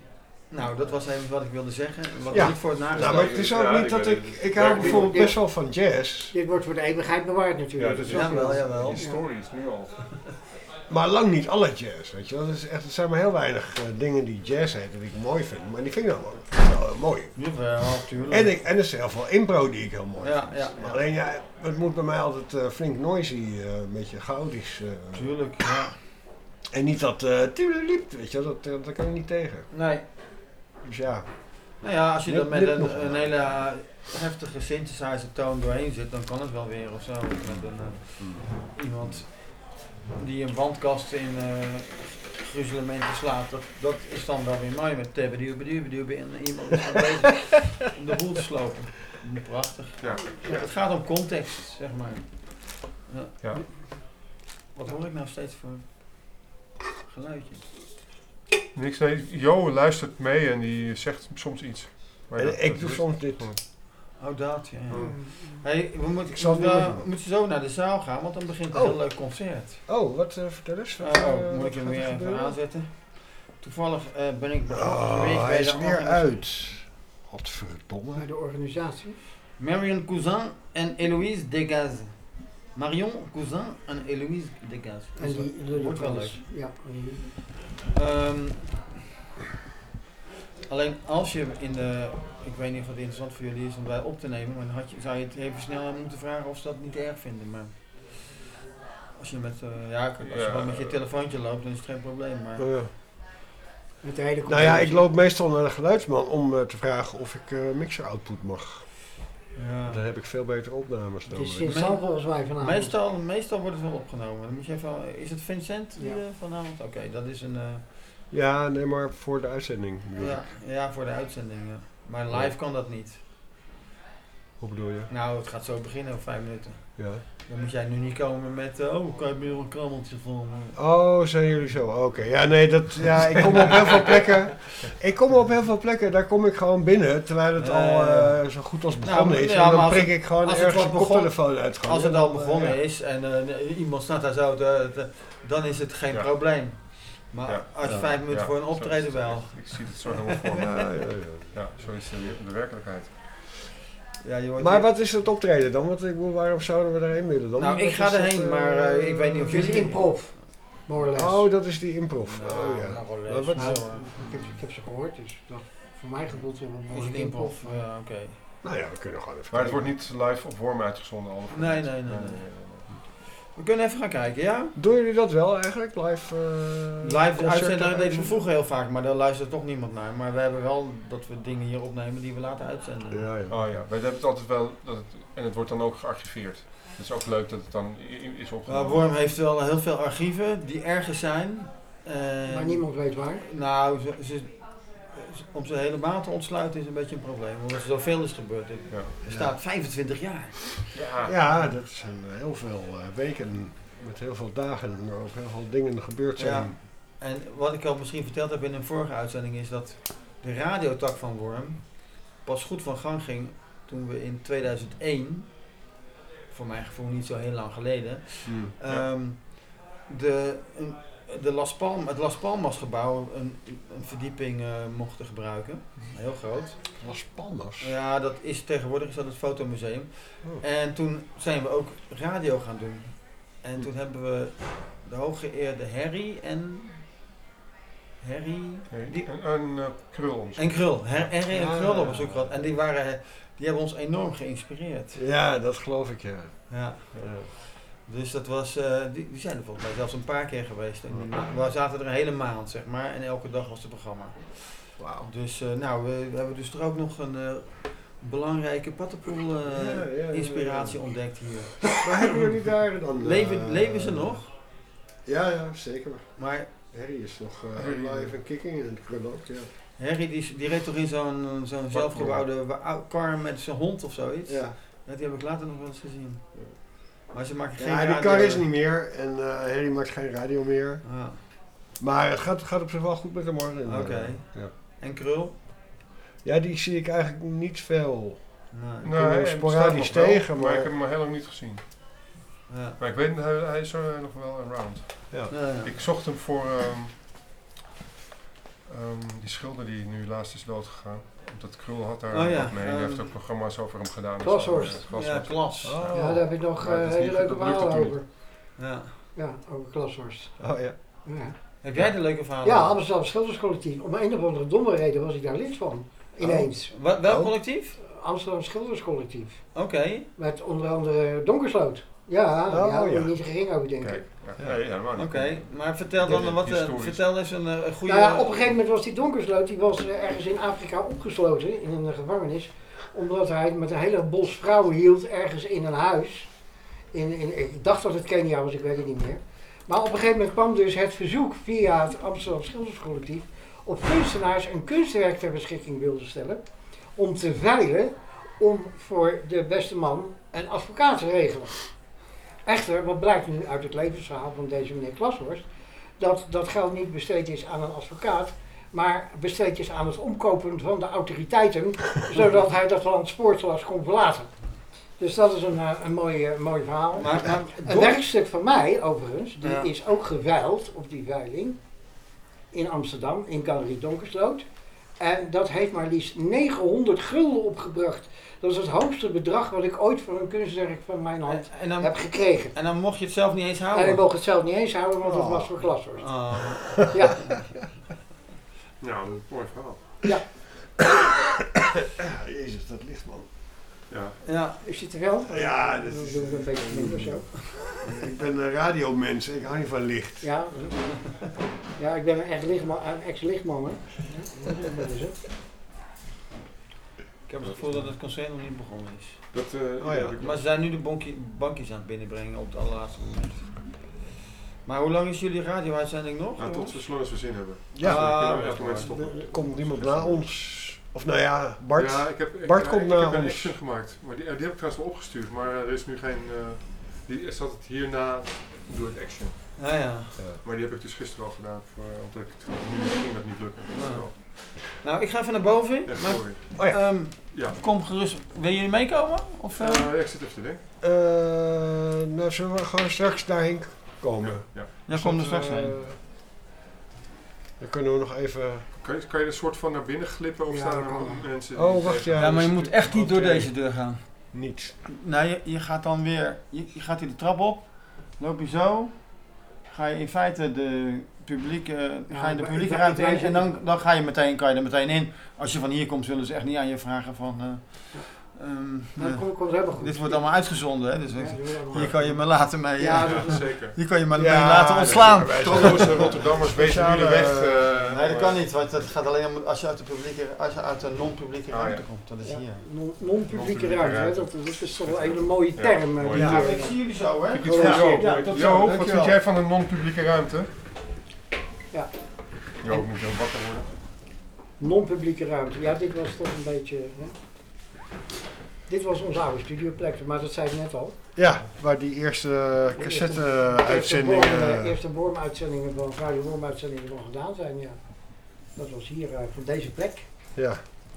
Nou, dat was even wat ik wilde zeggen. Wat Ja. niet voor het nagesproken. Nou, maar het is ook niet dat ik hou bijvoorbeeld best wel van jazz. Dit wordt voor de eeuwigheid bewaard natuurlijk. Ja, dat is Jawel. historisch nu al. Maar lang niet alle jazz, weet je wel. Er zijn maar heel weinig dingen die jazz heten die ik mooi vind. Maar die vind ik dan wel mooi. Jawel, natuurlijk. En er is heel veel impro die ik heel mooi Ja, vind. ja. Maar alleen ja, het moet bij mij altijd flink noisy, een beetje chaotisch. Tuurlijk, ja. En niet dat liep, weet je wel, dat kan ik niet tegen. Nee. Dus ja. Nou ja, als je Net- er met net nog een hele heftige synthesizer toon doorheen zit, dan kan het wel weer of zo. Met iemand die een bandkast in gruzelementen slaat, dat is dan wel weer mooi met tebbedubedubedubedu en iemand is dan bezig om de boel te slopen. Prachtig. Ja. Het gaat om context, zeg maar. Ja. Wat hoor ik nou steeds voor geluidje? Niks, nee. Jo luistert mee en die zegt soms iets. En ik doe soms dit. Oh, dat, ja. Hey, we moeten zo naar de zaal gaan, want dan begint een heel leuk concert. Oh, wat vertel eens. Moet ik hem weer even aanzetten? Toevallig ben ik Oh, geweest hij bij is de weer uit. Godverdomme. Bij de organisatie. Marion Cousin en Eloïse Degas. Marion Cousin en Eloïse Degas. En die wordt wel leuk. Ja. Alleen als je in de, ik weet niet of het interessant voor jullie is om bij op te nemen, maar dan zou je het even snel moeten vragen of ze dat niet erg vinden. Maar als je met, als je gewoon met je telefoontje loopt, dan is het geen probleem. Maar Oh, ja. Met de hele Nou ja, ik loop meestal naar de geluidsman om te vragen of ik mixer output mag. Ja. Dan heb ik veel betere opnames dan. Het is Vincent volgens mij vanavond. Meestal wordt het wel opgenomen. Dan moet je even, is het Vincent die, Ja. vanavond? Oké, dat is een... Ja, nee, maar voor de uitzending bedoel ik. Ja, voor de uitzending. Ja. Maar live kan dat niet. Hoe bedoel je? Nou, het gaat zo beginnen over 5 minuten. Ja. Dan moet jij nu niet komen met, kan je weer een krammeltje van... Oh, zijn jullie zo? Oké. Ja, nee, ik kom op heel veel plekken. Ik kom op heel veel plekken, daar kom ik gewoon binnen, terwijl het al zo goed als begonnen is. Ja, en dan prik ik gewoon ergens een koptelefoon uit. Als het al begonnen is en iemand staat daar zo, dan is het geen probleem. Maar als je 5 minuten voor een optreden wel. Ik zie het zo helemaal voor me. Ja, zo is de werkelijkheid. Ja, maar wat is het optreden dan? Want waarom zouden we daarheen willen dan? Nou, ik ga erheen, maar ik weet niet of jullie... improv. Oh, dat is die improv. Oh ja. Ik heb ze gehoord, dus dat voor mij gevoeld is het improv. Ja, oké. Nou ja, we kunnen gewoon even Maar het wordt niet live op Worm uitgezonden? Nee. We kunnen even gaan kijken, ja? Doen jullie dat wel eigenlijk? Live uitzenden deden we vroeger heel vaak, maar daar luistert toch niemand naar. Maar we hebben wel dat we dingen hier opnemen die we laten uitzenden. Ja. Oh ja, wij hebben het altijd wel, en het wordt dan ook gearchiveerd. Het is ook leuk dat het dan is opgenomen. Worm heeft wel heel veel archieven die ergens zijn. Maar niemand weet waar. Nou, om ze helemaal te ontsluiten is een beetje een probleem, omdat er zoveel is gebeurd. Er staat 25 jaar. Ja, dat zijn heel veel weken met heel veel dagen en er ook heel veel dingen gebeurd zijn. Ja. En wat ik al misschien verteld heb in een vorige uitzending is dat de radiotak van Worm pas goed van gang ging toen we in 2001, voor mijn gevoel niet zo heel lang geleden, het Las Palmas gebouw een verdieping mochten gebruiken. Heel groot. Las Palmas? Ja, dat is tegenwoordig is dat het fotomuseum. Oh. En toen zijn we ook radio gaan doen. En toen hebben we de hooggeëerde Harry en Krul. En Krul. Harry en Krul op bezoek gehad. En die hebben ons enorm geïnspireerd. Ja, dat geloof ik, ja. Dus dat was, die zijn er volgens mij zelfs een paar keer geweest. En we zaten er een hele maand, zeg maar. En elke dag was het programma. Wauw. Dus we hebben dus er ook nog een belangrijke Pattenpoel inspiratie ontdekt hier. Maar hebben jullie daar dan... Leven ze nog? Ja, zeker. Maar Harry is nog live en kicking en Krul ook, ja. Harry die reed toch in zo'n zelfgebouwde kar met zijn hond of zoiets? Ja. Die heb ik later nog wel eens gezien. Ja. Maar ze maken geen radio. Die kar is niet meer en Harry maakt geen radio meer. Ja. Maar het gaat op zich wel goed met hem hoor. Oké. Ja. En Krul? Ja, die zie ik eigenlijk niet veel. Nee, sporadisch tegen, maar ik heb hem al heel lang niet gezien. Ja. Maar ik weet, hij is nog wel around. Ja. Ik zocht hem voor Die schilder die nu laatst is doodgegaan. Dat Krul had daar Oh ja, wat mee. Die heeft ook programma's over hem gedaan. Glashorst. Ja, Klas. Ja, daar heb ik nog Maar het is hele niet- leuke dat lukt verhalen natuurlijk over. Ja. Ja, over Glashorst. Oh ja. Ja. Heb jij de leuke verhalen? Ja, Amsterdam Schilderscollectief. Om een of andere domme reden was ik daar lid van. Ineens. Welk collectief? Amsterdam Schilderscollectief. Oké. Met onder andere Donkersloot. Ja, Oh, ja, moet ja. je niet gering over denken. Kijk, ja, helemaal niet. Oké, maar vertel dan wat. Vertel eens een goede. Nou ja, op een gegeven moment was die Donkersloot, die was ergens in Afrika opgesloten, in een gevangenis. Omdat hij met een hele bos vrouwen hield, ergens in een huis. Ik dacht dat het Kenia was, ik weet het niet meer. Maar op een gegeven moment kwam dus het verzoek via het Amsterdam Schilderscollectief of kunstenaars een kunstwerk ter beschikking wilden stellen. Om te veilen, om voor de beste man een advocaat te regelen. Echter, wat blijkt nu uit het levensverhaal van deze meneer Glashorst, dat dat geld niet besteed is aan een advocaat, maar besteed is aan het omkopen van de autoriteiten, zodat hij dat land spoorteloos kon verlaten. Dus dat is een mooi verhaal. Maar een werkstuk van mij, overigens, die is ook geveild op die veiling in Amsterdam, in Galerie Donkersloot. En dat heeft maar liefst 900 gulden opgebracht. Dat is het hoogste bedrag wat ik ooit voor een kunstwerk van mijn hand heb gekregen. En dan mocht je het zelf niet eens houden? En ik mocht het zelf niet eens houden, want het was voor Glashorst. Nou, Ja. dat is een mooi verhaal. Ja. Jezus, dat licht man. Ja. Is je te wel? Ja, dat Dan is... doen we een beetje minder zo. Ik ben een radiomens, ik hou niet van licht. Ja, ja, ik ben een ex-lichtman, hè. Dat is het. Ik heb het gevoel dat het concert nog niet begonnen is. Ja. Maar ze zijn nu de bankjes aan het binnenbrengen op het allerlaatste moment. Maar hoe lang is jullie radio-uitzending nog? Nou, tot zolang als we zin hebben. Ja, we kunnen stoppen. Er komt niemand na ons. Of nou ja, Bart. Ja, Bart komt naar Ik heb een ons. action gemaakt, maar die heb ik trouwens wel opgestuurd, maar er is nu geen... die zat het hierna, doe het action. Ja. Maar die heb ik dus gisteren al gedaan, omdat ik nu ging dat niet lukken. Nou, ik ga even naar boven. Ja, Maar, sorry. kom gerust. Wil jullie meekomen? Of, ik zit even te denken. Nou, zullen we gewoon straks daarheen komen? Ja, kom er straks heen. Dan kunnen we nog even... Kan je er soort van naar binnen glippen of staan er mensen... Oh, wacht, ja. Ja, maar je moet echt niet door deze deur gaan. Niet. Nou, je gaat dan weer... Je gaat hier de trap op. Loop je zo. Ga je in feite de publieke ruimte in. En dan kan je er meteen in. Als je van hier komt, zullen ze echt niet aan je vragen van... dit wordt allemaal uitgezonden, hè? Dus hier kan je me laten mee. Ja, zeker. Hier kan je me mee laten ontslaan. Trolloze Rotterdammers wezen jullie weg. Nee, dat kan niet, want het gaat alleen om als je uit de non-publieke ruimte komt. Dat is hier. Non-publieke ruimte, dat is toch wel een hele mooie term. Ik zie jullie zo, hè? Jo, wat vind jij van een non-publieke ruimte? Ja. Jo, moet je ook wakker worden. Non-publieke ruimte, ja, dit was toch een beetje... Hè? Dit was onze oude studioplek, maar dat zei ik net al. Ja, waar die eerste cassette-uitzendingen... Eerste Worm-uitzendingen van Radio Worm-uitzendingen van gedaan zijn, ja. Dat was hier, van deze plek. Ja.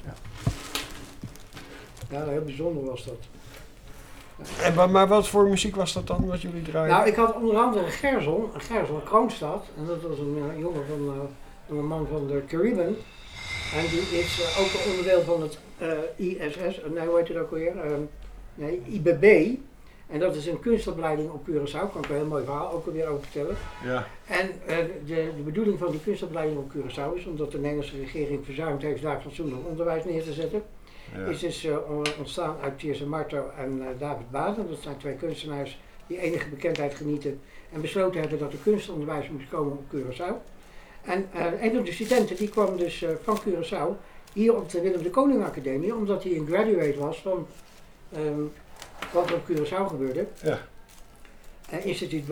Ja, heel bijzonder was dat. Maar wat voor muziek was dat dan, wat jullie draaien? Nou, ik had onder andere Gerson Kroonstad. En dat was een jongen van een man van de Caribbean. En die is ook een onderdeel van het ISS, nee, hoe heet het ook alweer? IBB. En dat is een kunstopleiding op Curaçao, kan ik een heel mooi verhaal ook alweer over vertellen. Ja. En de bedoeling van die kunstopleiding op Curaçao is, omdat de Nederlandse regering verzuimd heeft daar fatsoenlijk onderwijs neer te zetten, is dus ontstaan uit Tirza Marto en David Baden. Dat zijn twee kunstenaars die enige bekendheid genieten en besloten hebben dat er kunstonderwijs moest komen op Curaçao. En een van de studenten die kwam dus van Curaçao hier op de Willem de Koning Academie, omdat hij een graduate was van wat er op Curaçao gebeurde. Ja. Instituut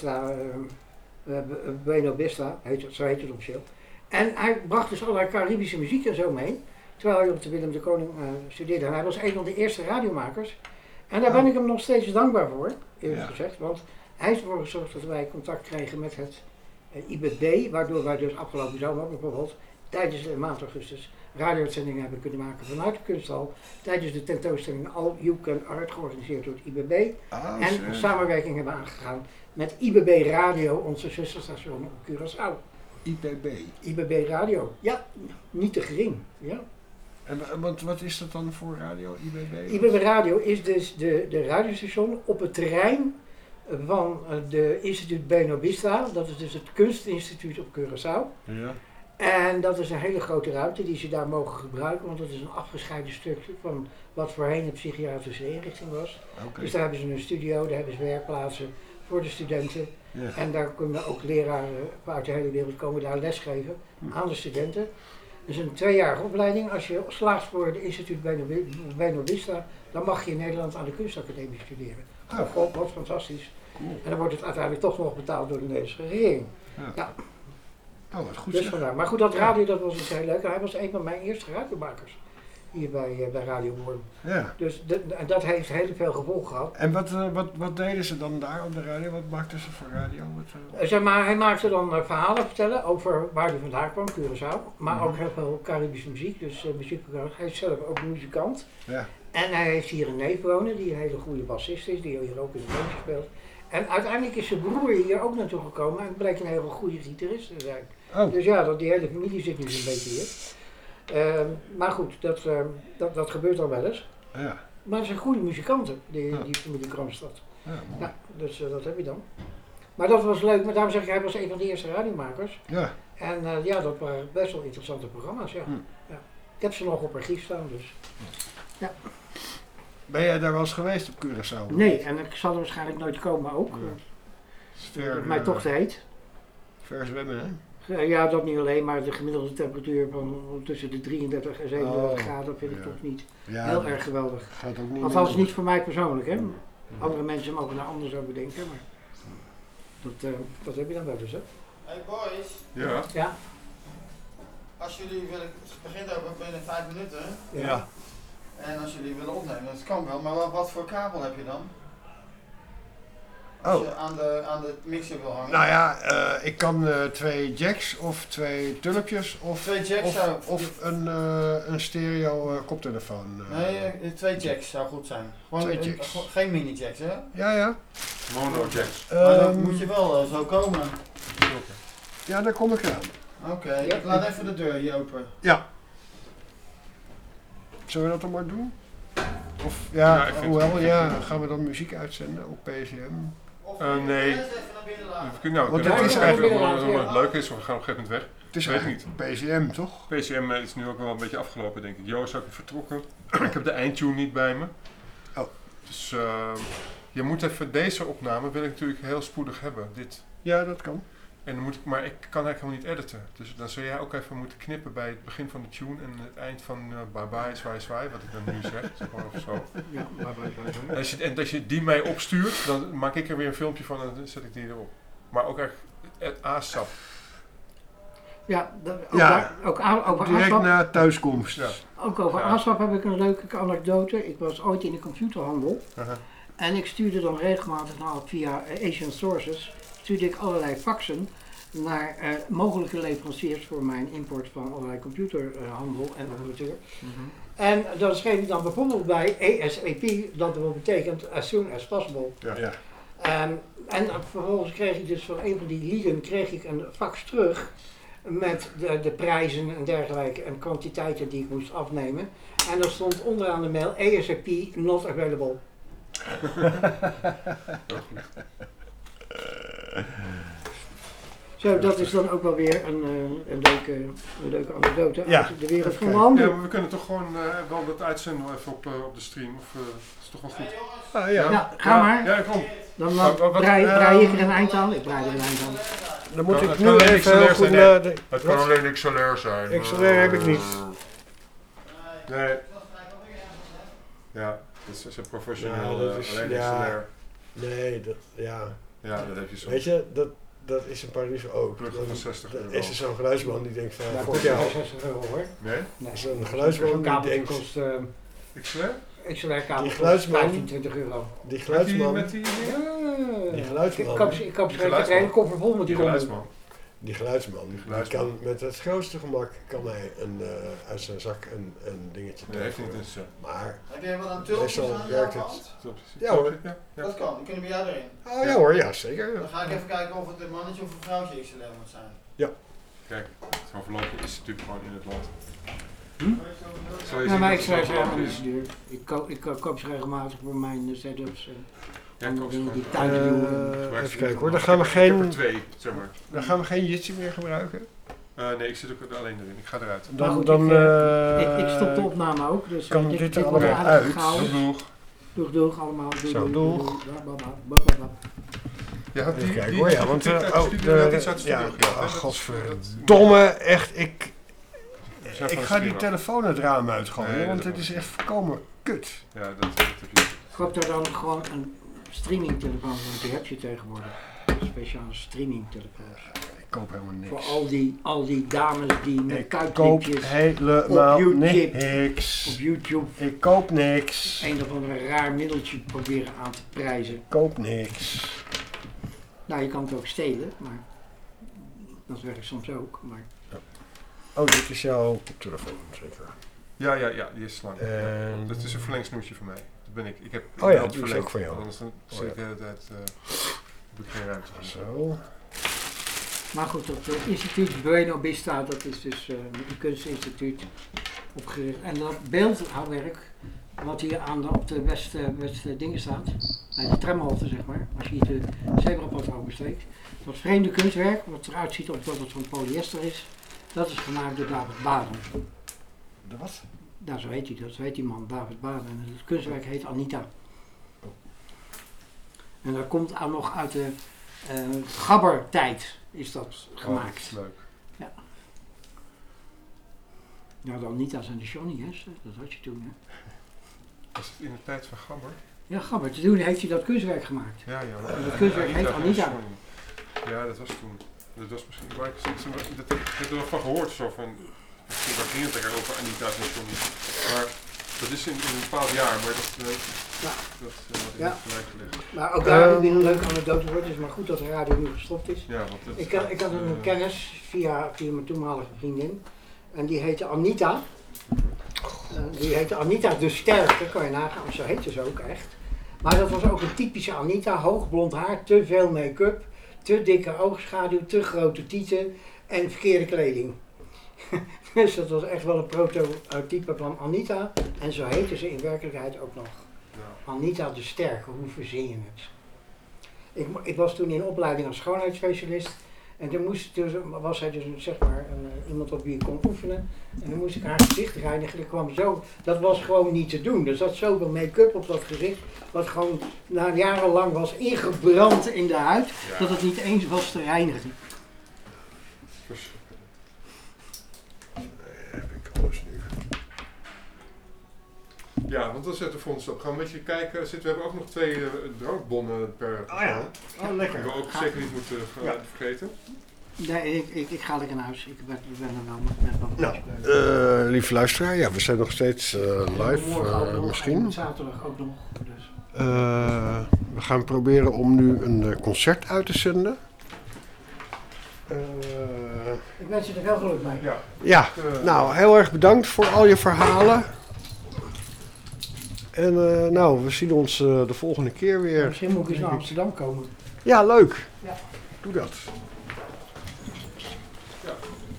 Buena Vista, zo heet het officieel. En hij bracht dus allerlei Caribische muziek en zo mee, terwijl hij op de Willem de Koning studeerde. En hij was een van de eerste radiomakers. En daar ben ik hem nog steeds dankbaar voor, eerlijk gezegd, want hij heeft ervoor gezorgd dat wij contact kregen met het IBB, waardoor wij dus afgelopen zomer bijvoorbeeld tijdens de maand augustus radio-uitzendingen hebben kunnen maken vanuit de kunsthal, tijdens de tentoonstelling All You Can Art, georganiseerd door het IBB, en een samenwerking hebben aangegaan met IBB Radio, onze zusterstation op Curaçao. IBB. IBB Radio. Ja, niet te gering. Ja. En wat is dat dan voor radio, IBB? IBB Radio is dus de radiostation op het terrein van de Instituut Beno Vista. Dat is dus het kunstinstituut op Curaçao. Ja. En dat is een hele grote ruimte die ze daar mogen gebruiken, want dat is een afgescheiden stukje van wat voorheen een psychiatrische inrichting was. Okay. Dus daar hebben ze een studio, daar hebben ze werkplaatsen voor de studenten. Ja. En daar kunnen ook leraren uit de hele wereld komen daar lesgeven aan de studenten. Het is een 2-jarige opleiding. Als je slaagt voor het instituut Beno Vista, dan mag je in Nederland aan de kunstacademie studeren. Wat fantastisch. Cool. En dan wordt het uiteindelijk toch nog betaald door de Nederlandse regering. Ja. Oh, wat goed. Dus vandaar. Maar goed, dat radio dat was dus heel leuk. Hij was een van mijn eerste radiomakers hier bij Radio Worm. Ja. Dus en dat heeft heel veel gevolgen gehad. En wat deden ze dan daar op de radio? Wat maakten ze voor radio? Zeg maar, hij maakte dan verhalen vertellen over waar hij vandaan kwam, Curaçao. Maar ook heel veel Caribische muziek, dus muziek. Hij is zelf ook muzikant. Ja. En hij heeft hier een neef wonen die een hele goede bassist is, die hier ook in de band speelt. En uiteindelijk is zijn broer hier ook naartoe gekomen en bleek een hele goede gitarist te zijn. Oh. Dus ja, die hele familie zit nu zo'n beetje hier. Maar goed, dat gebeurt dan wel eens. Ja. Maar het zijn goede muzikanten, die familie Kronstad. Ja, dus dat heb je dan. Maar dat was leuk, maar daarom zeg ik, hij was een van de eerste radiomakers. Ja. En dat waren best wel interessante programma's, ja. Ja. Ik heb ze nog op archief staan, dus. Ja. Ben jij daar wel eens geweest op Curaçao? Nee, en ik zal er waarschijnlijk nooit komen ook. Ja. Dat mij toch te heet. Ver zwemmen, hè? Ja, dat niet alleen, maar de gemiddelde temperatuur van tussen de 33 en 37 graden vind ik toch niet heel erg geweldig. Gaat ook niet. Althans niet voor mij persoonlijk, hè. Andere mensen mogen daar anders over denken, maar dat heb je dan wel eens, hè. Hey boys. Ja. Ja. Als jullie willen, het begint over binnen 5 minuten. Ja. En als jullie willen opnemen, dat kan wel, maar wat voor kabel heb je dan? Als je aan de mixer wil hangen. Nou ja, ik kan 2 jacks of 2 tulpjes of 2 jacks of een stereo koptelefoon. Nee, 2 jacks zou goed zijn. Gewoon 2 jacks. Geen mini jacks, hè? Ja. Mono jacks. Maar dan moet je wel zo komen. Ja, daar kom ik aan. Oké, ik laat even de deur hier open. Ja. Zullen we dat dan maar doen? Of gaan we dan muziek uitzenden op PSM? Nee. Nou, Want het is eigenlijk wel het leuke is, we gaan op een gegeven moment weg. Het is weet ik niet. niet. PSM toch? PSM is nu ook wel een beetje afgelopen, denk ik. Jo is ook weer vertrokken. Ik heb de eindtune niet bij me. Oh. Dus je moet even deze opname, wil ik natuurlijk heel spoedig hebben. Dit. Ja, dat kan. En dan maar ik kan eigenlijk helemaal niet editen. Dus dan zul jij ook even moeten knippen bij het begin van de tune en het eind van bye bye, zwaai zwaai, wat ik dan nu zeg maar of zo. Ja, bye bye, zwaai zwaai. En als je die mij opstuurt, dan maak ik er weer een filmpje van en dan zet ik die erop. Maar ook echt ASAP. Ja, ook over direct ASAP. na thuiskomst. Ja. Ook over ASAP heb ik een leuke anekdote. Ik was ooit in de computerhandel. En ik stuurde dan regelmatig via Asian Sources stuurde ik allerlei faxen naar mogelijke leveranciers voor mijn import van allerlei computerhandel en apparatuur. En dan schreef ik dan bijvoorbeeld bij ASAP, dat wel betekent as soon as possible. Ja. En vervolgens kreeg ik dus van een van die lieden een fax terug met de prijzen en dergelijke en kwantiteiten die ik moest afnemen. En er stond onderaan de mail ASAP not available. Zo, dat is dan ook wel weer een leuke anekdote uit de wereld van de handel. Ja, maar we kunnen toch gewoon wel dat uitzenden even op de stream, of dat is toch wel goed? Ja, ga maar. Ja, kom. Dan draai ik er een eind aan, ik draai er een eind aan. Dan moet ik nu even heel goed nadenken. Het kan alleen XLR zijn. XLR heb ik niet. Nee. Ja, dat is een professioneel, dat is, alleen ja, XLR. Nee, Ja, dat heb je soms. Weet je, dat is in Parijs ook. Pluggen van 60 euro. Is er zo'n geluidsman die denkt van... Ja, kost jou 60 euro hoor. Nee? Zo'n geluidsman die denkt... kost... XLR? XLR-kabel kost 15, 20 euro. Die geluidsman... Die geluidsman... Ik koop een hele koffer vol met die geluidsman. Die geluidsman, die kan met het grootste gemak uit zijn zak een dingetje Nee, heeft niet eens. Maar heb jij wel een tulpjes aan werkt jouw het. hand? Ja hoor. Dat kan, die kunnen bij jou erin. Oh ja hoor, ja zeker. Dan ga ik even kijken of het een mannetje of een vrouwtje XLR moet zijn. Ja. Kijk, zo'n voorlopig is natuurlijk gewoon in het land. Ja, maar ik schrijf ze helemaal niet zo duur. Ik koop ze regelmatig voor mijn setups. Andere dingen die ik thuis doe. Even kijken hoor, dan gaan we geen... Ik heb er 2, zeg maar. Dan gaan we geen Jitsi meer gebruiken? Nee, ik zit ook alleen erin. Ik ga eruit. Ik stop de opname ook. Dus kan dit er allemaal uit? Doeg allemaal. Doeg. Ja, even kijken hoor, ja, want... godverdomme, echt, ik ga die telefoon het raam uitgooien, want dit is echt volkomen kut. Ja, dat heb je. Koop daar dan gewoon een streamingtelefoon, want die heb je tegenwoordig. Een speciale streamingtelefoons. Ik koop helemaal niks. Voor al die dames die met Ik kuitlipjes koop helemaal op niks. Op YouTube. Ik koop niks. Een of ander raar middeltje proberen aan te prijzen. Ik koop niks. Nou, je kan het ook stelen, maar dat werkt soms ook. Maar... Oh, dit is jouw telefoon, zeker? Ja, die is lang. Dat is een verlengsnoertje van mij. Dat ben ik. Die is ook van jou. Anders dan zit ik de hele tijd... heb ik geen ruimte. Zo. Maar goed, dat instituut Bueno Vista, dat is dus een kunstinstituut opgericht. En dat beeldhouwwerk, wat hier op de west dingen staat, bij de tramhalte zeg maar, als je hier de zebrapad oversteekt. Dat vreemde kunstwerk, wat eruit ziet alsof het van polyester is, dat is gemaakt door David Baden. De wat? Nou, zo heet hij, dat heet die man, David Baden. En het kunstwerk heet Anita. En dat komt nog uit de Gabber-tijd is dat gemaakt. Dat is leuk. Ja. Ja, de Anita's en de Johnny's, dat had je toen, hè. Was het in de tijd van Gabber? Ja, Gabber. Toen heeft hij dat kunstwerk gemaakt. Ja. En dat kunstwerk heet Anita. Ja, dat was toen. Dat was misschien... Ik heb er wel van gehoord, zo van... Misschien waar ging het er over Anita's en Johnny's. Maar dat is in een bepaald jaar, maar dat had ik gelijk gelegd. Maar ook daar heb ik weer een leuke anekdote voor. Het is maar goed dat de radio nu gestopt is. Ja, want ik had een kennis via mijn toenmalige vriendin. En die heette Anita. Die heette Anita de Sterke, kan je nagaan. Zo heette ze ook echt. Maar dat was ook een typische Anita. Hoog blond haar, te veel make-up, te dikke oogschaduw, te grote tieten en verkeerde kleding. Dus dat was echt wel een prototype van Anita. En zo heette ze in werkelijkheid ook nog. Ja. Anita de Sterke, hoe verzin je het? Ik was toen in opleiding als schoonheidsspecialist. En toen was hij dus zeg maar iemand op wie ik kon oefenen. En dan moest ik haar gezicht reinigen. Dat was gewoon niet te doen. Er zat zoveel make-up op dat gezicht. Wat gewoon jarenlang was ingebrand in de huid. Ja. Dat het niet eens was te reinigen. Ja, want dan zetten we voor ons op. Gaan we een beetje kijken. We hebben ook nog 2 drankbonnen per persoon. Oh, lekker. Die we ook zeker niet moeten vergeten. Nee, ik ga lekker naar huis. Ik ben er wel. Lieve luisteraar, ja, we zijn nog steeds live, misschien. Zaterdag ook nog. Dus. We gaan proberen om nu een concert uit te zenden. Ik wens je er veel geluk mee. Ja, nou, heel erg bedankt voor al je verhalen. En we zien ons de volgende keer weer. Misschien moet ik eens naar Amsterdam komen. Ja, leuk. Ja. Doe dat. Ja.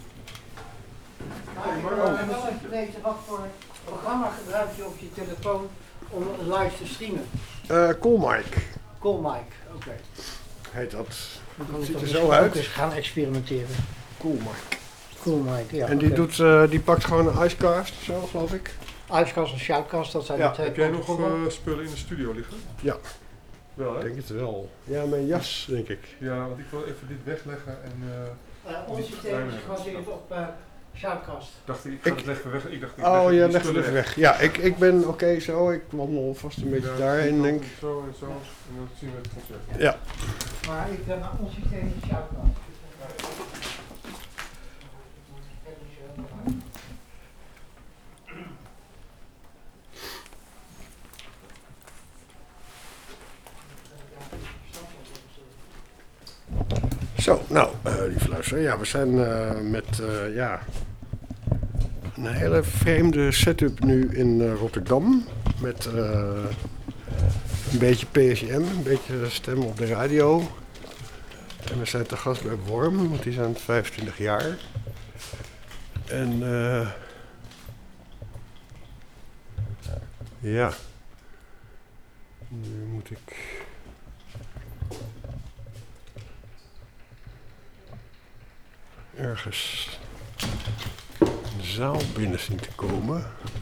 Maar ik wil wel even weten wat voor programma gebruik je op je telefoon om live te streamen? Coolmic, oké. Heet dat. Het ziet er zo uit. Dus gaan experimenteren. Coolmic, ja. En die pakt gewoon een icecast, zo geloof ik. Icecast en shoutcast, dat zijn de 2. Heb jij nog spullen in de studio liggen? Ja. Wel, hè? Ik denk het wel. Ja, mijn jas, denk ik. Ja, want ik wil even dit wegleggen en... ons systeem is gebaseerd op shoutcast. Dacht ik ga het leggen weg. Ik dacht, je legt het even weg. Ja, ik ben oké zo. Ik wandel vast een beetje daarheen, denk ik. Zo en zo. En dan zien we het concert. Ja. Maar ons systeem is shoutcast. Zo, nou, lieve luisteraar, ja, we zijn met een hele vreemde setup nu in Rotterdam. Met een beetje PSM, een beetje stem op de radio. En we zijn te gast bij Worm, want die zijn 25 jaar. En ja, nu moet ik ergens een zaal binnen zien te komen.